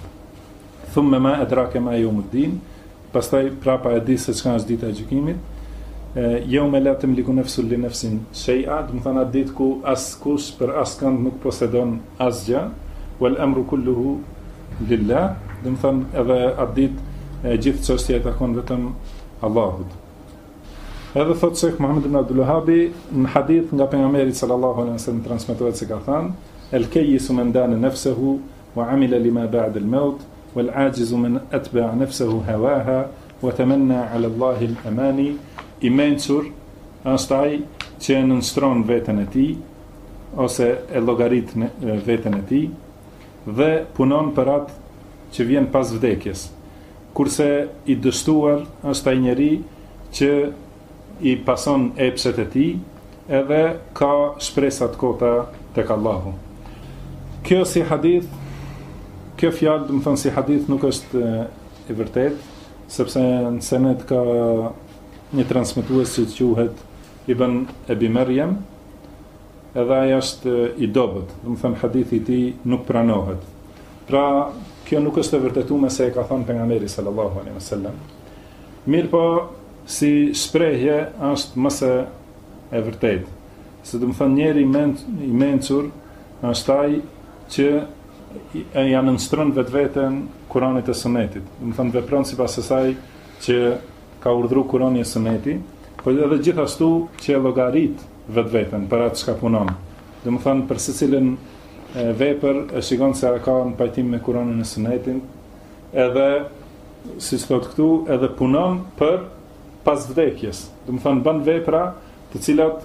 thumma ma adraka ma yawmuddin, pastaj prapa e di se çka është dita e gjykimit, yawma la tamliku nafsun li nafsin shay'a, do të thonë atë ditë ku askush për askënd nuk posedon asgjë, wal amru kulluhu lillah, do të thonë edhe atë ditë gjithë çështja e takon vetëm Allahut. Edhe thotë Sheikh Muhammad ibn Abdul Wahhab në hadith nga pejgamberi sallallahu alaihi wasallam transmetohet se ka thënë: "El kayyisu man dana nafsuhu wa amila lima ba'da al-maut, wal ajizu man atba'a nafsuhu hawaha wa tamanna 'ala Allahi al-amani." I mençur është ai që nënstron veten e tij ose e llogarit veten e tij dhe punon për atë që vjen pas vdekjes. Kurse i dështuar është ai njeri që i pason epshet e tij edhe ka shpresa të kota tek Allahu. Kjo si hadith, kjo fjalë, do të thonë si hadith nuk është e vërtet, sepse në senet ka një transmetues që quhet Ibn Abi Maryam, edhe ai është i dobët, do të thënë hadithi i tij nuk pranohet. Pra, kjo nuk është e vërtetuar se e ka thënë pejgamberi sallallahu alaihi wasallam. Mirë po, si shprehje është mëse e vërtetë. Se do të thënë njeri i mençur është ai që ja nënstron vetveten Kuranit e Sunetit. Do të thënë vepron sipas asaj që ka urdhëruar Kurani e Suneti, por edhe gjithashtu që e llogarit vetveten për atë çka punon. Do të thënë për secilën vepër e shikon se ka në pajtim me Kuranin e Sunetin, edhe siç thotë këtu, edhe punon për pas vdekjes. Do të thënë bën vepra të cilat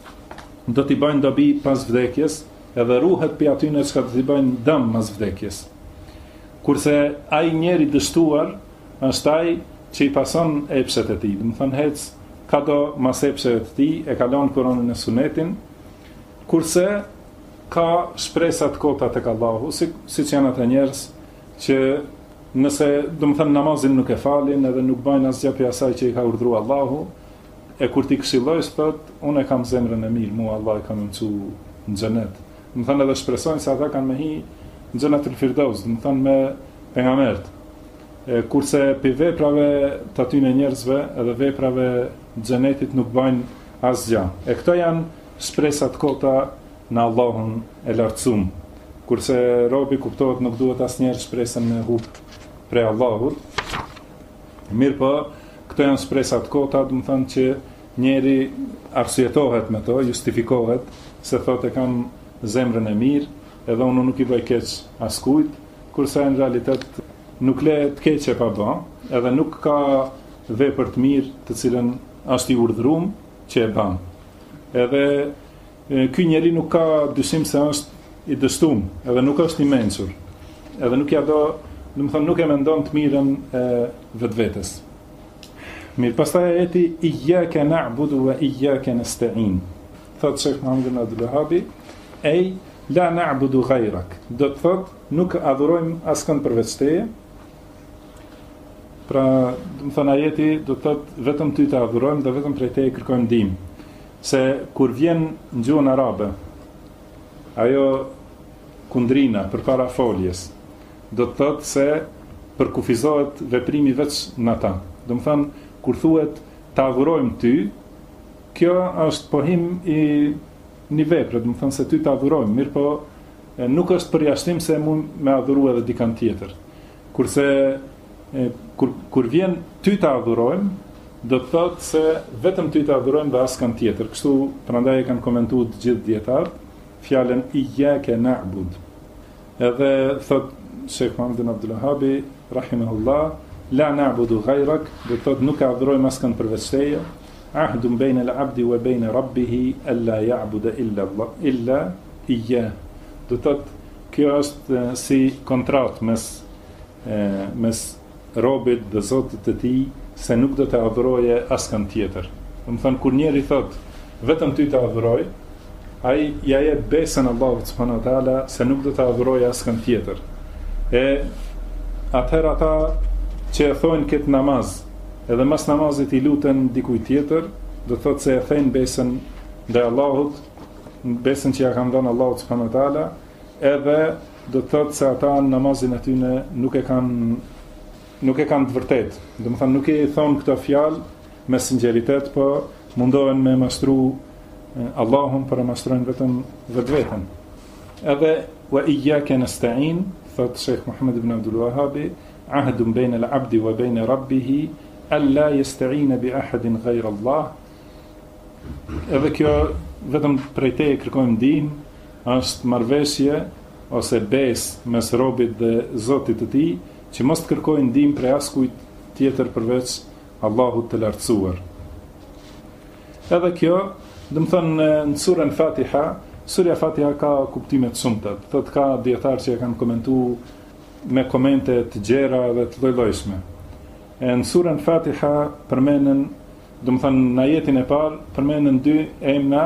do t'i bëjnë dobi pas vdekjes, edhe ruhet për atyne që do t'i bëjnë dëm pas vdekjes. Kurse ai njeri dështuar është ai që i pason epshet e tij, do të thënë hec ka do mas epshet e tij, e kalon Kur'anin e Sunetin, kurse ka shpresat kota tek Allahu, siç janë ata njerëz që nëse, do të thënë, namazin nuk e falin edhe nuk bëjnë asgjë për asaj që i ka urdhëruar Allahu, e kur ti këshilloj thot, unë e kam zemrën e mirë, mua Allah e ka mësuar në xhenet. do të thonë edhe shpresojnë se ata kanë me hi në xhenatul firdaus, do të thonë me pejgambert. Kurse për veprave të atyre njerëzve edhe veprave të xhenetit nuk bëjnë asgjë. E këto janë shpresat kota në Allahun e lartësuar. Kurse robi kuptohet nuk duhet asnjëherë shpresën me hub prej Allahut. Mirë po, këto janë shpresat kota, do të thonë që njeri arsyetohet me to, justifikohet, se thotë kam zemrën e mirë, edhe unë nuk i bëj keq askujt, kurse në realitet nuk le të keqe pa bë, edhe nuk ka vepër të mirë të cilën është i urdhëruar që e bën. Edhe ky njeri nuk ka dyshim se është i dështuar, edhe nuk është i mençur. Edhe nuk ja do të thonë nuk e mendon të mirën e vetvetes. Mirë, pastaj ajeti iyyaka na'budu wa iyyaka nasta'in. Thot Sheikh Muhammed ibn Abdul Wahhab, ej la na'budu ghayrak. Do të thot nuk adhurojmë askënd përveç teje. Pra, do të thonë ajeti do të thot vetëm ty të adhurojmë dhe vetëm prej teje kërkojmë ndihmë. Se kur vjen në gjuhën arabe ajo kundrina përpara foljes, do të thotë se përkufizohet veprimi veç në ata. Do të thonë kur thuhet ta adhurojmë ty, kjo është pohim i një vepre, do të thonë se ty ta adhurojmë, mirë po nuk është përjashtim se mund me adhuru edhe dikant tjetër. Kurse kur vjen ty ta adhurojmë, do të thotë se vetëm ty ta adhurojmë dhe askënd tjetër. Kështu prandaj e kanë komentuar të gjithë dietarët fjalën iyyaka na'bud. Edhe thot Sheikh Muhammed ibn Abdul Wahhab rahimahullah, la na'budu ghayrak, do të thotë nuk adhurojmë askënd përveç teje. Ahdun bayna al-'abdi wa bayna rabbih alla ya'budu illa iyyah. Do të thotë kjo është si kontratë mes robit dhe Zotit të tij, se nuk do të adhuroje askënd tjetër. Do të thonë kur njeri thot vetëm ty të adhuroj, ai ja jep besën Allahut subhanahu wa taala se nuk do të adhuroje askënd tjetër. E atëherë ata që e thonë këtë namaz, edhe mas namazit i luten dikujt tjetër, do të thotë se e thënë besën ndaj Allahut, besën që ja kanë dhënë Allahut subhanahu wa taala, edhe do të thotë se ata në namazin e tyre nuk e kanë të vërtet. Do të thonë nuk i thon këto fjalë me sinqeritet, po mundohen me mashtru Allahun për të mashtruar vetëm vetveten. Edhe wa iyyaka nasta'in, thot Sheikh Muhammed ibn Abdul Wahhab, ahdun bayna al-'abdi wa bayna rabbih alla yasta'ina bi ahadin ghayra Allah. Edhe kjo vetëm prej teje kërkojmë ndihmë, është marrëveshje ose besë mes robit dhe Zotit të tij, që mos të kërkojnë ndihmë prej askujt tjetër përveç Allahut të lartësuar. Edhe kjo, do të thonë në surën Fatiha, surja Fatiha ka kuptime të shumta. Thotë ka dietarë që e kanë komentuar me komente të gjera dhe të lloj-llojshme. Në surën Fatiha përmenden, do të thonë në ajetin e parë përmenden dy emra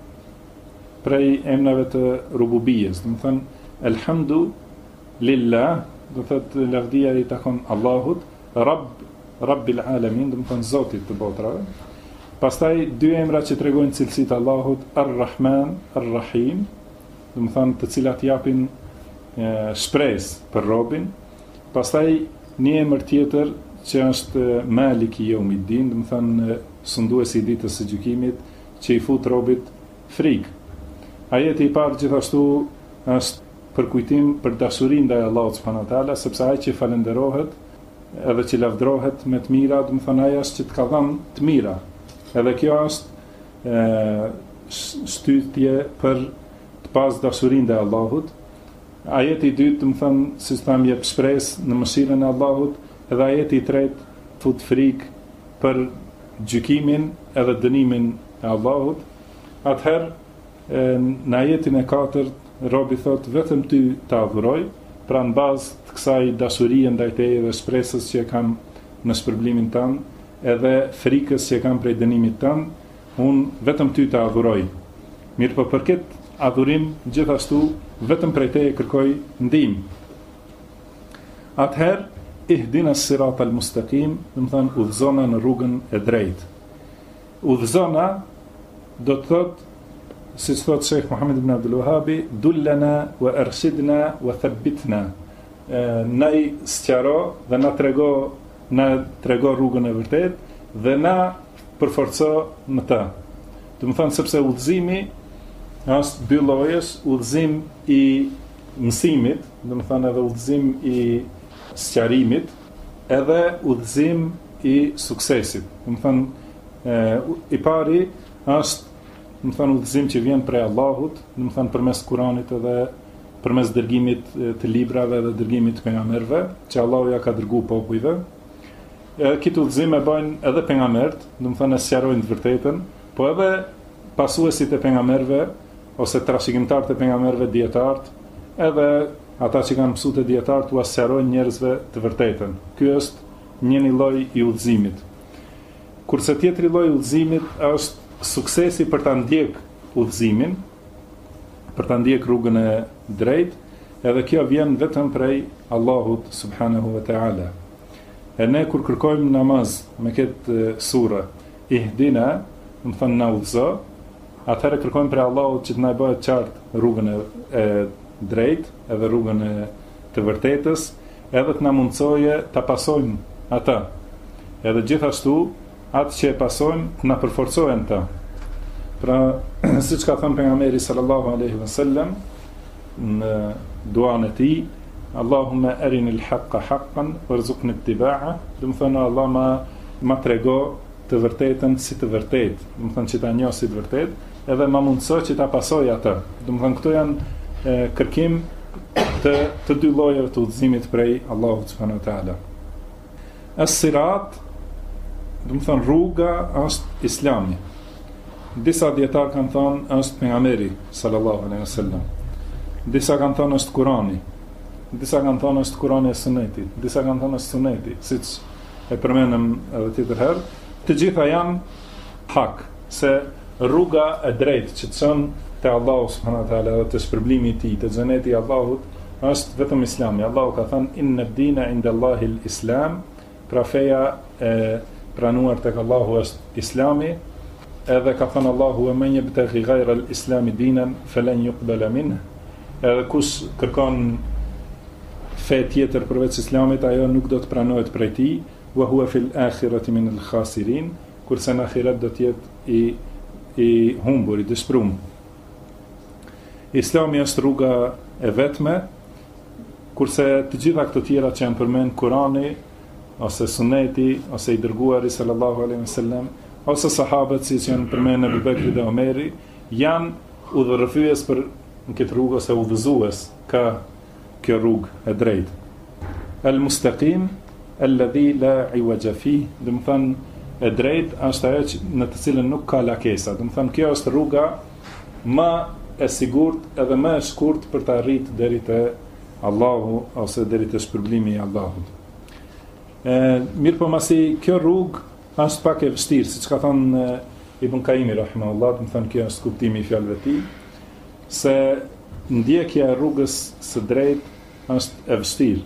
prej emrave të rububijes. Do të thonë elhamdu lillah, do thotë lavdia i takon Allahut, Rabbil alamin, do të thonë Zotit të botrave. Pastaj dy emra që tregojnë cilësitë e Allahut, Ar-Rahman, Ar-Rahim, do të thonë të cilat japin shpresë për robin. Pastaj një emër tjetër që është Maliki Yawmiddin, do të thonë sunduesi i ditës së gjykimit, që i fut robit frikë. Ajeti i parë gjithashtu është për kujtim për dashurinë ndaj Allahut subhanahu wa taala, sepse ai që falenderohet edhe që lavdrohet me të mira, do të thonë ai është që të ka dhënë të mira. Edhe kjo është shtytje për të pas dashurinë ndaj Allahut. Ajeti i dytë, do të thonë, siç thamë, jep shpresë në mëshirën e Allahut, edhe ajeti i tretë fut frikë për gjykimin edhe dënimin e Allahut. Atëherë në ajetin e katërt robi thot vetëm ty të adhuroj, pra në bazë të kësaj dashurie ndaj teje dhe shpresës që e kam në shpërblimin tanë, edhe frikës që e kam prej dënimit tanë, unë vetëm ty të adhuroj. Mirë po për këtë adhurim gjithashtu vetëm prej teje kërkoj ndihmë. Atëherë ihdina as-sirata al-mustaqim, do të thonë udhëzona në rrugën e drejtë. Udhëzona do të thotë si që thot Sheikh Muhammed ibn Abdul Wahabi, dullana wa arshidna wa thabbitna. Na i sqaro dhe na trego rrugën e vërtet dhe na përforco në të. Do të thonë sepse udhëzimi është dy llojesh, udhëzim i mësimit, do të thonë edhe udhëzim i sqarimit, edhe udhëzim i suksesit. Do të thonë i pari është do të thonë udhëzim që vjen prej Allahut, do të thonë përmes Kuranit edhe përmes dërgimit të librave dhe dërgimit të pejgamberëve, që Allahu ja ka dërguar popujve. Këtë udhëzim e bajnë edhe pejgamberët, do të thonë sqarojnë të vërtetën, po edhe pasuesit e pejgamberëve ose trashëgimtarët e pejgamberëve, dietarët, edhe ata që kanë mësuar të dietarët u sqarojnë njerëzve të vërtetën. Ky është një lloj i udhëzimit. Kurse tjetri lloj i udhëzimit është suksesi për ta ndjek udhëzimin, për ta ndjek rrugën e drejtë, edhe kjo vjen vetëm prej Allahut subhanahu wa taala. E ne kur kërkojmë namaz me këtë sura, ihdina, do të thonë na udhëzo, atëherë kërkojmë prej Allahut që të na bëjë qartë rrugën e drejtë, edhe rrugën e të vërtetës, edhe të na mundsoje ta pasojmë atë. Edhe gjithashtu atë që e pasojmë të na përforcojnë ta. Pra, siç ka thënë pejgamberi sallallahu alaihi wasallam në duan e tij, Allahumma arinil haqqa haqqan warzuqni ittiba'a, do të thonë Allah ma trego të vërtetën si të vërtetë, do të thonë që ta njoh si të vërtetë, edhe ma mundësoj që ta pasoj atë. Do të thonë këto janë kërkim të dy llojeve të udhëzimit prej Allahut subhanahu wa taala. As-sirat, do të thonë rruga është Islami. Disa dietar kanë thënë është pejgamberi sallallahu alaihi wasallam. Disa kanë thënë është Kurani. Disa kanë thënë është Kurani e Sunetit. Disa kanë thënë është Suneti, siç e përmendëm edhe tjetër herë. Të gjitha janë hak, se rruga e drejtë që çon te Allahu subhanahu wa taala dhe te shpërblimi i tij, te xheneti i Allahut është vetëm Islami. Allahu ka thënë inna ad-dina inda Allahi al-Islam, pra feja e pranuar tek Allahu është Islami. Edhe ka thënë Allahu men yabtaghi ghayra al-islam dinan falan yuqbala minhu. Edhe kush kërkon fe tjetër përveç Islamit, ajo nuk do të pranohet prej tij, wa huwa fil akhirati min al-khasirin, kurse në ahiret do të jetë i humbur, i dëshpëruar. Islami është rruga e vetme, kurse të gjitha këto tjera që janë përmend Kurani ose Suneti ose i dërguari sallallahu alaihi wasallam ose sahabët si që janë përmenë Abu Bekri dhe Omeri, janë udhërrëfyes për në këtë rrugë ose udhëzues ka kjo rrugë e drejtë. Al-mustaqim, alladhi la iwaja fihi, do të thonë e drejtë është ajo në të cilën nuk ka lakesa. Do të thonë kjo është rruga më e sigurt edhe më e shkurt për të arritur deri te Allahu ose deri te shpërblimi i Allahut. Mirë po masi kjo rrugë është pak e vështirë, siç ka thënë Ibn Qayyim rahimahullah, do të thonë kjo është kuptimi i fjalëve të tij, se ndjekja e rrugës së drejtë është e vështirë.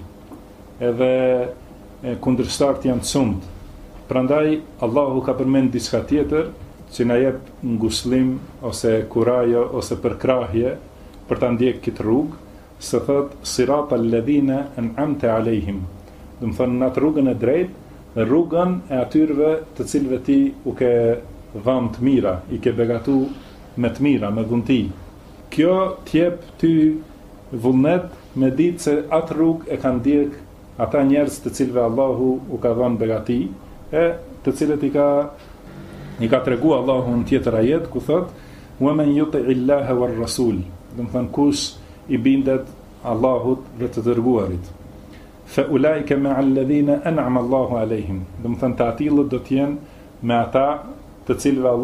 Edhe kundërshtarët janë të shumtë. Prandaj Allahu ka përmend diçka tjetër që na jep ngushëllim ose kurajo ose përkrahje për ta ndjekur këtë rrugë, se thot siratal ladhina an'amta alehim. Do të thonë në rrugën e drejtë, rrugën e atyre të cilëve ti u ke dhënë të mira, i ke begatu me të mira, me dhunti. Kjo t'jep ty vullnet me ditë se atë rrugë e kanë ndjek ata njerëz të cilëve Allahu u ka dhënë begati, e të cilët i ka tregu Allahu në tjetër ajet ku thot wa man yuti'i Allaha war rasul, do të thonë kush i bindet Allahut dhe të dërguarit. Fa ulaika ma'a alladhina an'ama Allahu alehim. Do të thonë të atillët do të jenë me ata të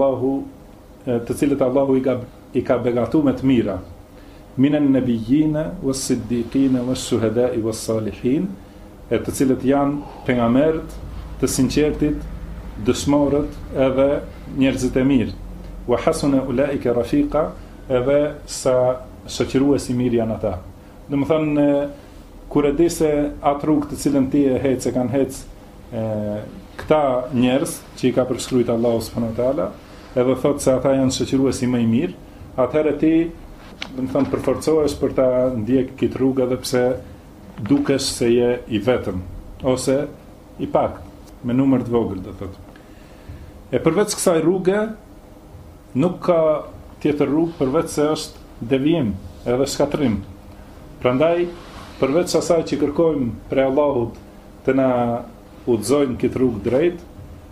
cilët Allahu i ka begatuar me të mira. Minan nabiyina was-siddiqina wash-shuhada'i was-salihin, e të cilët janë pejgamberët, të sinqertit, dëshmorët edhe njerëzit e mirë. Wa hasuna ulaika rafiqa, edhe sa shoqëruesi mirë janë ata. Do të thonë kur e di se atë rrugë të cilën ti e hec e kanë hec këta njerëz që i ka përshkruajtur Allahu subhanahu wa taala, edhe thotë se ata janë shoqëruesi më i mirë, atëherë ti, do të thënë, përforcohesh për ta ndjek këtë rrugë edhe pse dukesh se je i vetëm ose i pak, me numër të vogël, do thotë. E përveç kësaj rruge nuk ka tjetër rrugë përveç se është devijim edhe shkatrim. Prandaj, përveç asaj që kërkojmë prej Allahut të na udhëzojnë këtë rrugë drejt,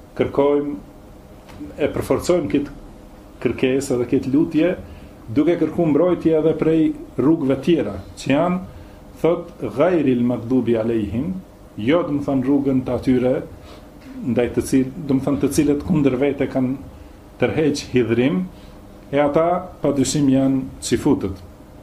kërkojmë e përforcojmë këtë kërkesë edhe këtë lutje, duke kërkuar mbrojtje edhe prej rrugëve tjera, që janë, thot, ghairil maghdubi alejhim, jo do të thonë rrugën të atyre ndaj të cilët, do të thonë të cilët kundër vete kanë tërheq hidhrim, e ata padyshim janë çifutët.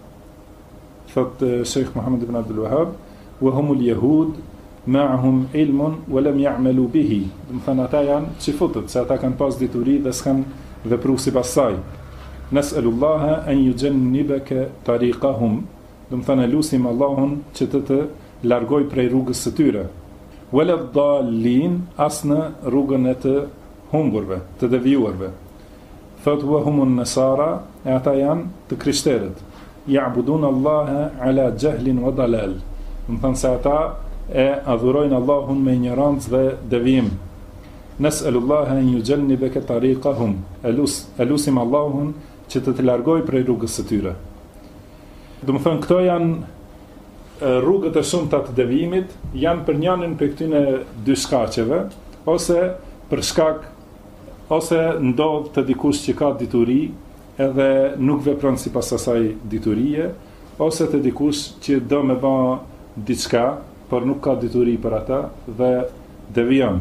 Thot Sheikh Muhammad ibn Abdul Wahhab, wa humul yahud ma'ahum ilmun wa lam ya'malu bihi. Do të thonë ata janë çifutët, se ata kanë pas dituri dhe s'kanë vepruar sipas saj. Nas'alullaha an yujannibaka tariqahum. Do të thonë lutim Allahun që të largoj prej rrugës së tyre. Wala dallin, as në rrugën e të humburve, të devijuarve. Thot wa humun nasara, e ata janë të krishterët. Ya'budun Allaha ala jahlin wa dalal. Do të thonë se ata e adhurojnë Allahun me ignorancë dhe devijim. Nas'alullaha an yujannibaka tariqahum. Elusim Allahun që të largoj prej rrugës së tyre. Do të thonë këto janë rrugët e shumta të devijimit, janë për njërin për këtyne dy shkaqeve, ose për shkak ose ndodh të dikush që ka dituri edhe nuk vepron sipas asaj diturie, ose të dikush që do me bë diçka, por nuk ka dituri për ata dhe devijon.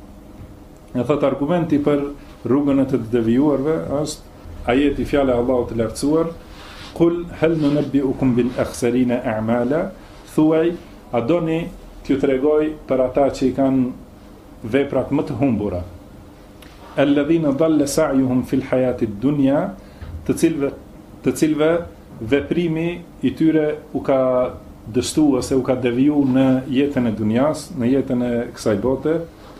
E thot argumenti për rrugën e të devijuarve është ajeti fjala e Allahut të lartësuar, Qul hal nunabbi'ukum bil akhsarina a'mala, thuaj, a doni t'ju tregoj për ata që i kanë veprat më të humbura. Alladhina dalla sa'yuhum fil hayati dunya, të cilëve veprimi i tyre u ka dështuar ose u ka devijuar në jetën e dunjas, në jetën e kësaj bote.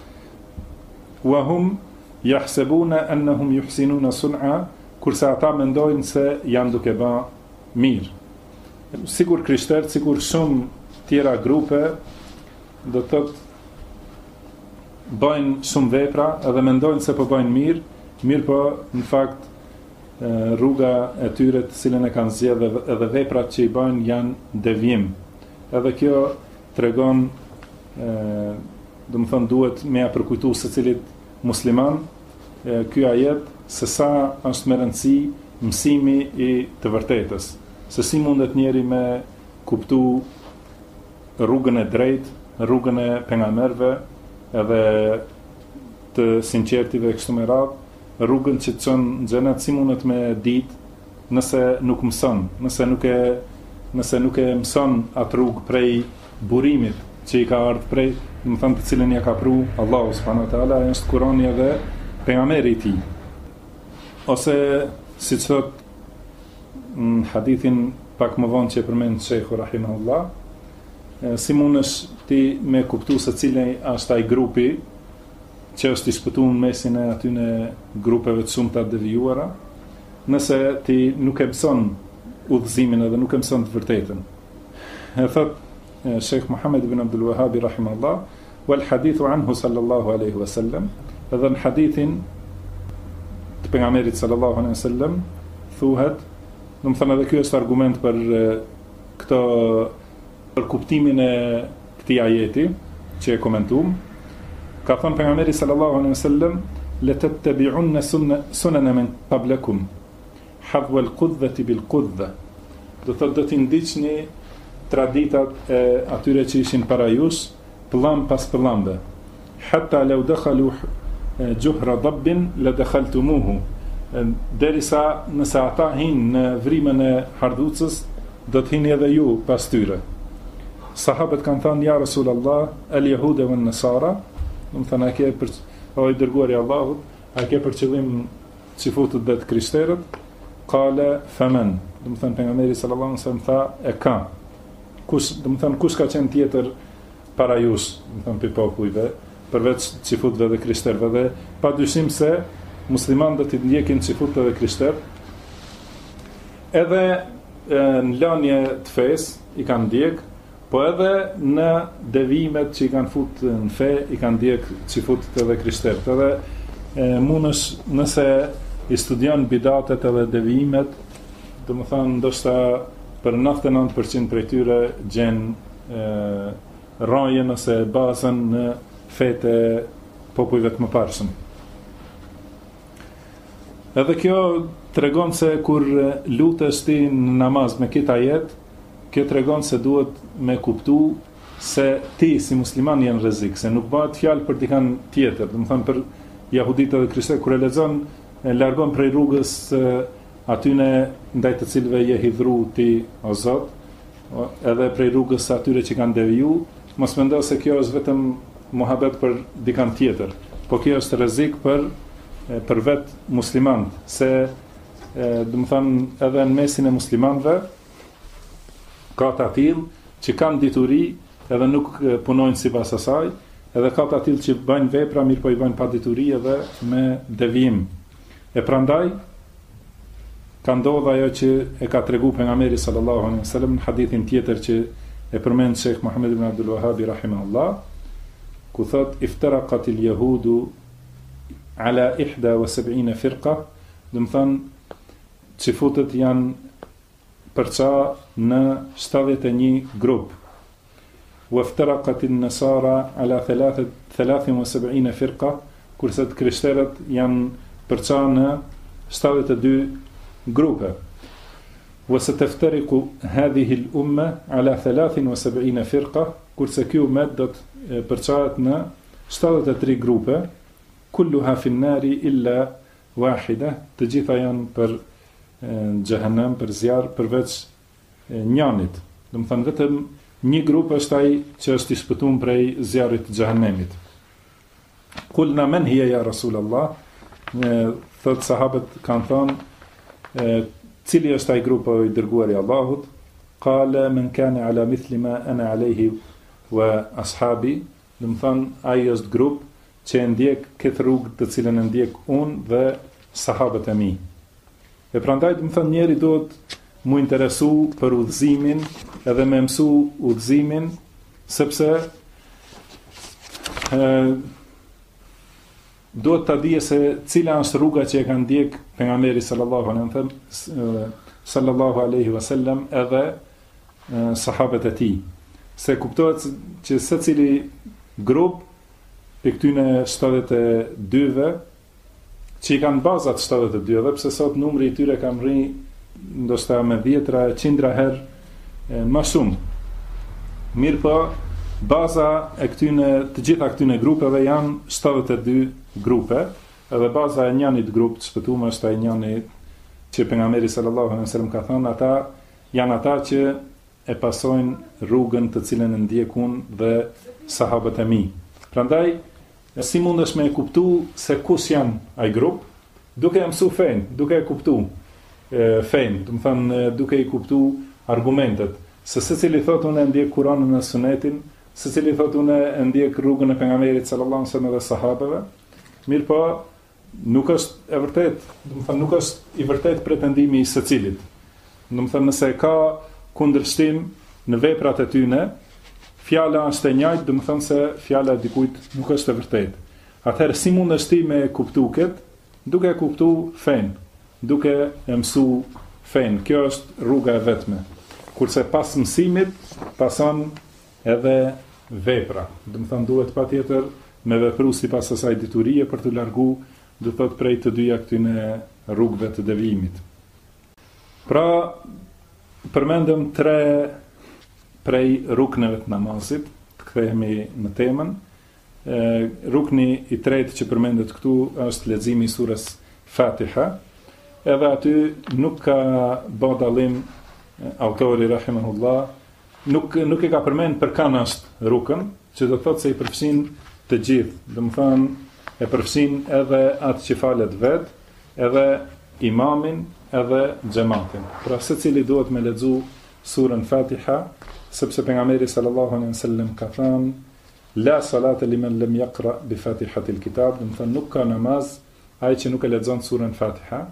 Wa hum yahsabuna annahum yuhsinuna sun'a, kurse ata mendojnë se janë duke bë mirë. Sigur krishterët, sigur shumë tjera grupe, do të thotë bëjnë shumë vepra edhe mendojnë se po bëjnë mirë po në fakt rruga e tyre të cilën e kanë zgjedhur edhe veprat që i bëjnë janë devijim. Edhe kjo tregon, do të thonë duhet me ia përkujtuar secilit musliman ky ajet se sa është me rëndësi mësimi i të vërtetës, se si mundet njeri me kuptu rrugën e drejtë, rrugën e pejgamberëve, edhe të sinqertive kështu me radhë, rrugën që të çon në xhenet, si mundet me ditë nëse nuk mëson, nëse nuk e mëson atë rrugë prej burimit që i ka ardhur prej, do të thonë të cilën ja ka pru Allahu subhanahu wa taala, është Kurani edhe pejgamberi i tij. Ose siç thot në hadithin pak më vonë që e përmend Sheikhu rahimahullah, si mundesh ti me kuptu se cili është ai grupi që është i shpëtuar në mesin e atyne grupeve të shumta të devijuara, nëse ti nuk e mëson udhëzimin edhe nuk e mëson të vërtetën. E thot Sheikh Muhammad ibn Abdul Wahhab rahimahullah, wal hadithu anhu sallallahu alaihi wasallam, edhe në hadithin të pejgamberit sallallahu alaihi wasallam thuhet, do të thënë edhe ky është argument për për kuptimin e këtij ajeti që e komentuam. Ka thënë pejgamberi sallallahu alaihi wasallam, la tattabi'unna sunana man qablakum hadwa al-qudhati bil-qudha. Do të ndiqni traditat e atyre që ishin para jush, pëllam pas pëllambe. Hatta law dakhalu gjuhra dabbin la dakhaltumuhu, derisa nëse ata hinë në vrimën e hardhucës, do të hini edhe ju pas tyre. Sahabët kanë thënë, ja Rasulallah, el jehude vë nësara, do të thënë, a ke për o i dërguari Allahut, a ke për qëllim çifutët dhe të krishterët? Qale faman, do të thënë pejgamberi sallallahu alaihi wasallam tha, e ka. Kush, do të thënë, kush ka qenë tjetër para jush, do të thënë, për popujve, përveç çifutëve dhe krishterëve, dhe padyshim se muslimanët do të ndjekin çifutët dhe krishterët, edhe në lënje të fesë i kanë ndjek, po edhe në devimet që i kanë fut në fe, i kanë ndjek që futet edhe krishterët. Edhe mundësh nëse i studion bidatet edhe devimet, do më thonë ndoshta për 99% prej tyre gjen rrojën ose bazën në fete popujve të mëparshëm. Edhe kjo tregon se kur lutesh ti në namaz me këtë ajet, kjo tregon se duhet me kuptu se ti si musliman janë rrezik, se nuk bëhet fjalë për dikën tjetër, do të thonë për jahuditë dhe krishterët, kur e lexon largon prej rrugës atyne ndaj të cilëve je hidhru ti o Zot, edhe prej rrugës atyre që kanë deviju, mos mendo se kjo është vetëm muhabet për dikën tjetër, po kjo është rrezik për vetë muslimanët, se do të thonë edhe në mesin e muslimanëve ka të tillë që kanë dituri edhe nuk punojnë sipas asaj, edhe ka të tillë që bëjnë vepra mirë po i bëjnë pa dituri edhe me devijim. E prandaj ka ndodhur ajo që e ka treguar pejgamberi sallallahu alaihi wasallam në hadithin tjetër që e përmend Sheikh Muhammad ibn Abdul Wahhab rahimahullah, ku thot iftaraqat al-yahudu ala 71 firqa, do të thonë që futet janë përça në 71 grup. Wa iftaraqat an-nasara ala 73 firqa, kurse të krishterët janë përça në 72 grupe. Wa sataftariqu hadhihi al-umma ala 73 firqa, kurse ky ummet do të përçahet në 73 grupe, kulluha fi an-nari illa wahida, të gjitha janë për xhehenem, për zjarr, përveç njënit. Do të thonë vetëm një grup është ai që është i shpëtuar prej zjarrit të xhehenemit. Qulna man hiya ya Rasulullah, thot sahabët kanë thonë cili është ai grup i dërguar i Allahut? Qala man kana ala mithli ma ana alayhi wa ashabi, do të thonë ai është grup që e ndjek këtë rrugë të cilën e ndjek unë dhe sahabët e mi. E prandaj do të thonë njeri duhet mu interesu për udhëzimin edhe me mësu udhëzimin, sepse duhet ta dije se cila është rruga që e ka ndjek pejgamberi sallallahu alaihi wasallam edhe sahabët e tij. Se kuptohet që secili grup për këtyne 72-ve, që i kanë bazat 72-ve, pse sot numri i tyre ka rri ndoshta me 10, 100 herë më shumë. Mirë po, baza e të gjitha këtyne grupeve janë 72 grupe, edhe baza e njënit grup të shpëtuar është ai njëni që pejgamberi sallallahu alaihi wasallam ka thënë, ata janë ata që e pasojnë rrugën të cilën e ndjek unë dhe sahabët e mi. Prandaj si mundesh me kuptu se kush janë ai grup, duke e mësu fen, duke e kuptu fen, do të thënë duke i kuptu argumentet, se secili thotë unë e ndjek Kur'anin dhe Sunetin, secili thotë unë e ndjek rrugën e pejgamberit sallallahu alaihi wasallam dhe sahabeve. Mirë po, nuk është e vërtet, do të thënë nuk është i vërtet pretendimi i secilit. Do të thënë nëse ka kundërshtim në veprat e tyne, fjala është e njëjtë, do të thonë se fjala e dikujt nuk është e vërtetë. Atëherë si mundesh ti me kuptu këtë? Duke e kuptu fen, duke e mësu fen. Kjo është rruga e vetme. Kurse pas mësimit pason edhe vepra. Do të thonë duhet patjetër me vepru sipas asaj diturie për të largu, do të thotë prej të dyja këtyne rrugëve të devijimit. Pra, përmendëm 3 prej rukneve të namazit, të kthehemi në temën. Rukni i tretë që përmendet këtu është leximi i surës Fatiha. Edhe aty nuk ka bë dallim autori rahimahullah, nuk e ka përmend për kanë është rukën, që do të thotë se i përfshin të gjithë. Do të thonë e përfshin edhe atë që falet vet, edhe imamin, edhe xhamatin. Pra secili duhet me lexu surën Fatiha, sepse pejgamberi sallallahu alaihi wasallam ka thënë la salata liman lam yaqra bi Fatihatil kitab, do të thonë nuk ka namaz ai që nuk e lexon surën Fatiha.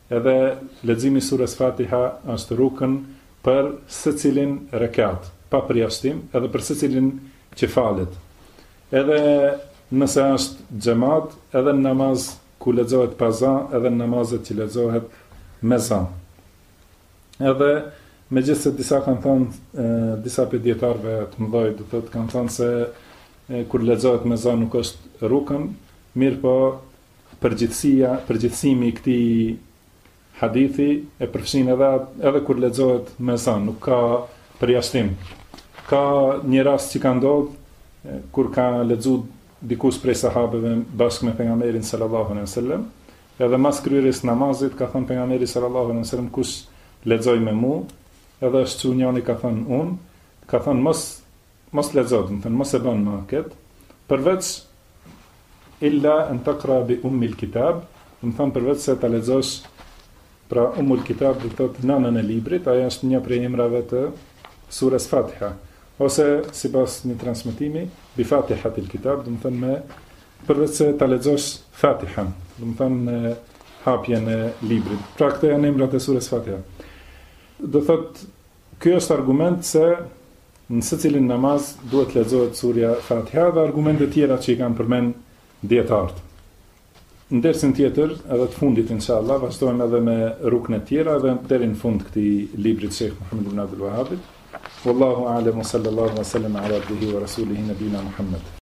edhe leximi i surës Fatiha është rukn për secilin rekat, pa përjashtim, edhe për secilin që falet. Edhe nëse është xhamat, edhe në namaz ku lexohet pa za, edhe në namazet që lexohet me za. Edhe megjithëse disa kanë thënë, disa për dietarëve të mëdhej do thotë kanë thënë se kur lexohet me za nuk është rukn, mirë po përgjithësimi i këtij hadithi e përfshin edhe kur lexohet me za, nuk ka përjashtim. Ka një rast që ka ndodhur kur ka lexuar dikush prej sahabeve bashkë me pejgamberin sallallahu alaihi wasallam, edhe mas kryerjes namazit ka thënë pejgamberi sallallahu alaihi wasallam kush lexoj me mua, edhe është që njëri ka thënë unë, ka thënë mos lexo, do të thënë mos e bën më këtë, përveç illa an taqra bi ummil kitab, do të thënë përveç se ta lexosh pra ummul kitab, do të thotë nënën e librit, ajo është një prej emrave të surës Fatiha, ose sipas një transmetimi bi Fatihatil kitab, do të thënë me përveç se ta lexosh Fatihan, do të thënë hapjen e librit. Pra këto janë emrat e surës Fatiha. Do thotë ky është argument se në secilin namaz duhet lexohet surja Fatiha dhe argumente tjera që i kanë përmend dietarët. Në dersin tjetër, edhe të fundit inshallah, vazhdojmë edhe me ruknet tjera dhe deri në fund këtij librit Sheikh Muhammed ibn Abdul Wahhab. Wallahu a'lam, sallallahu alaihi wa sallam ala abdihi wa rasulihi nabina Muhammad.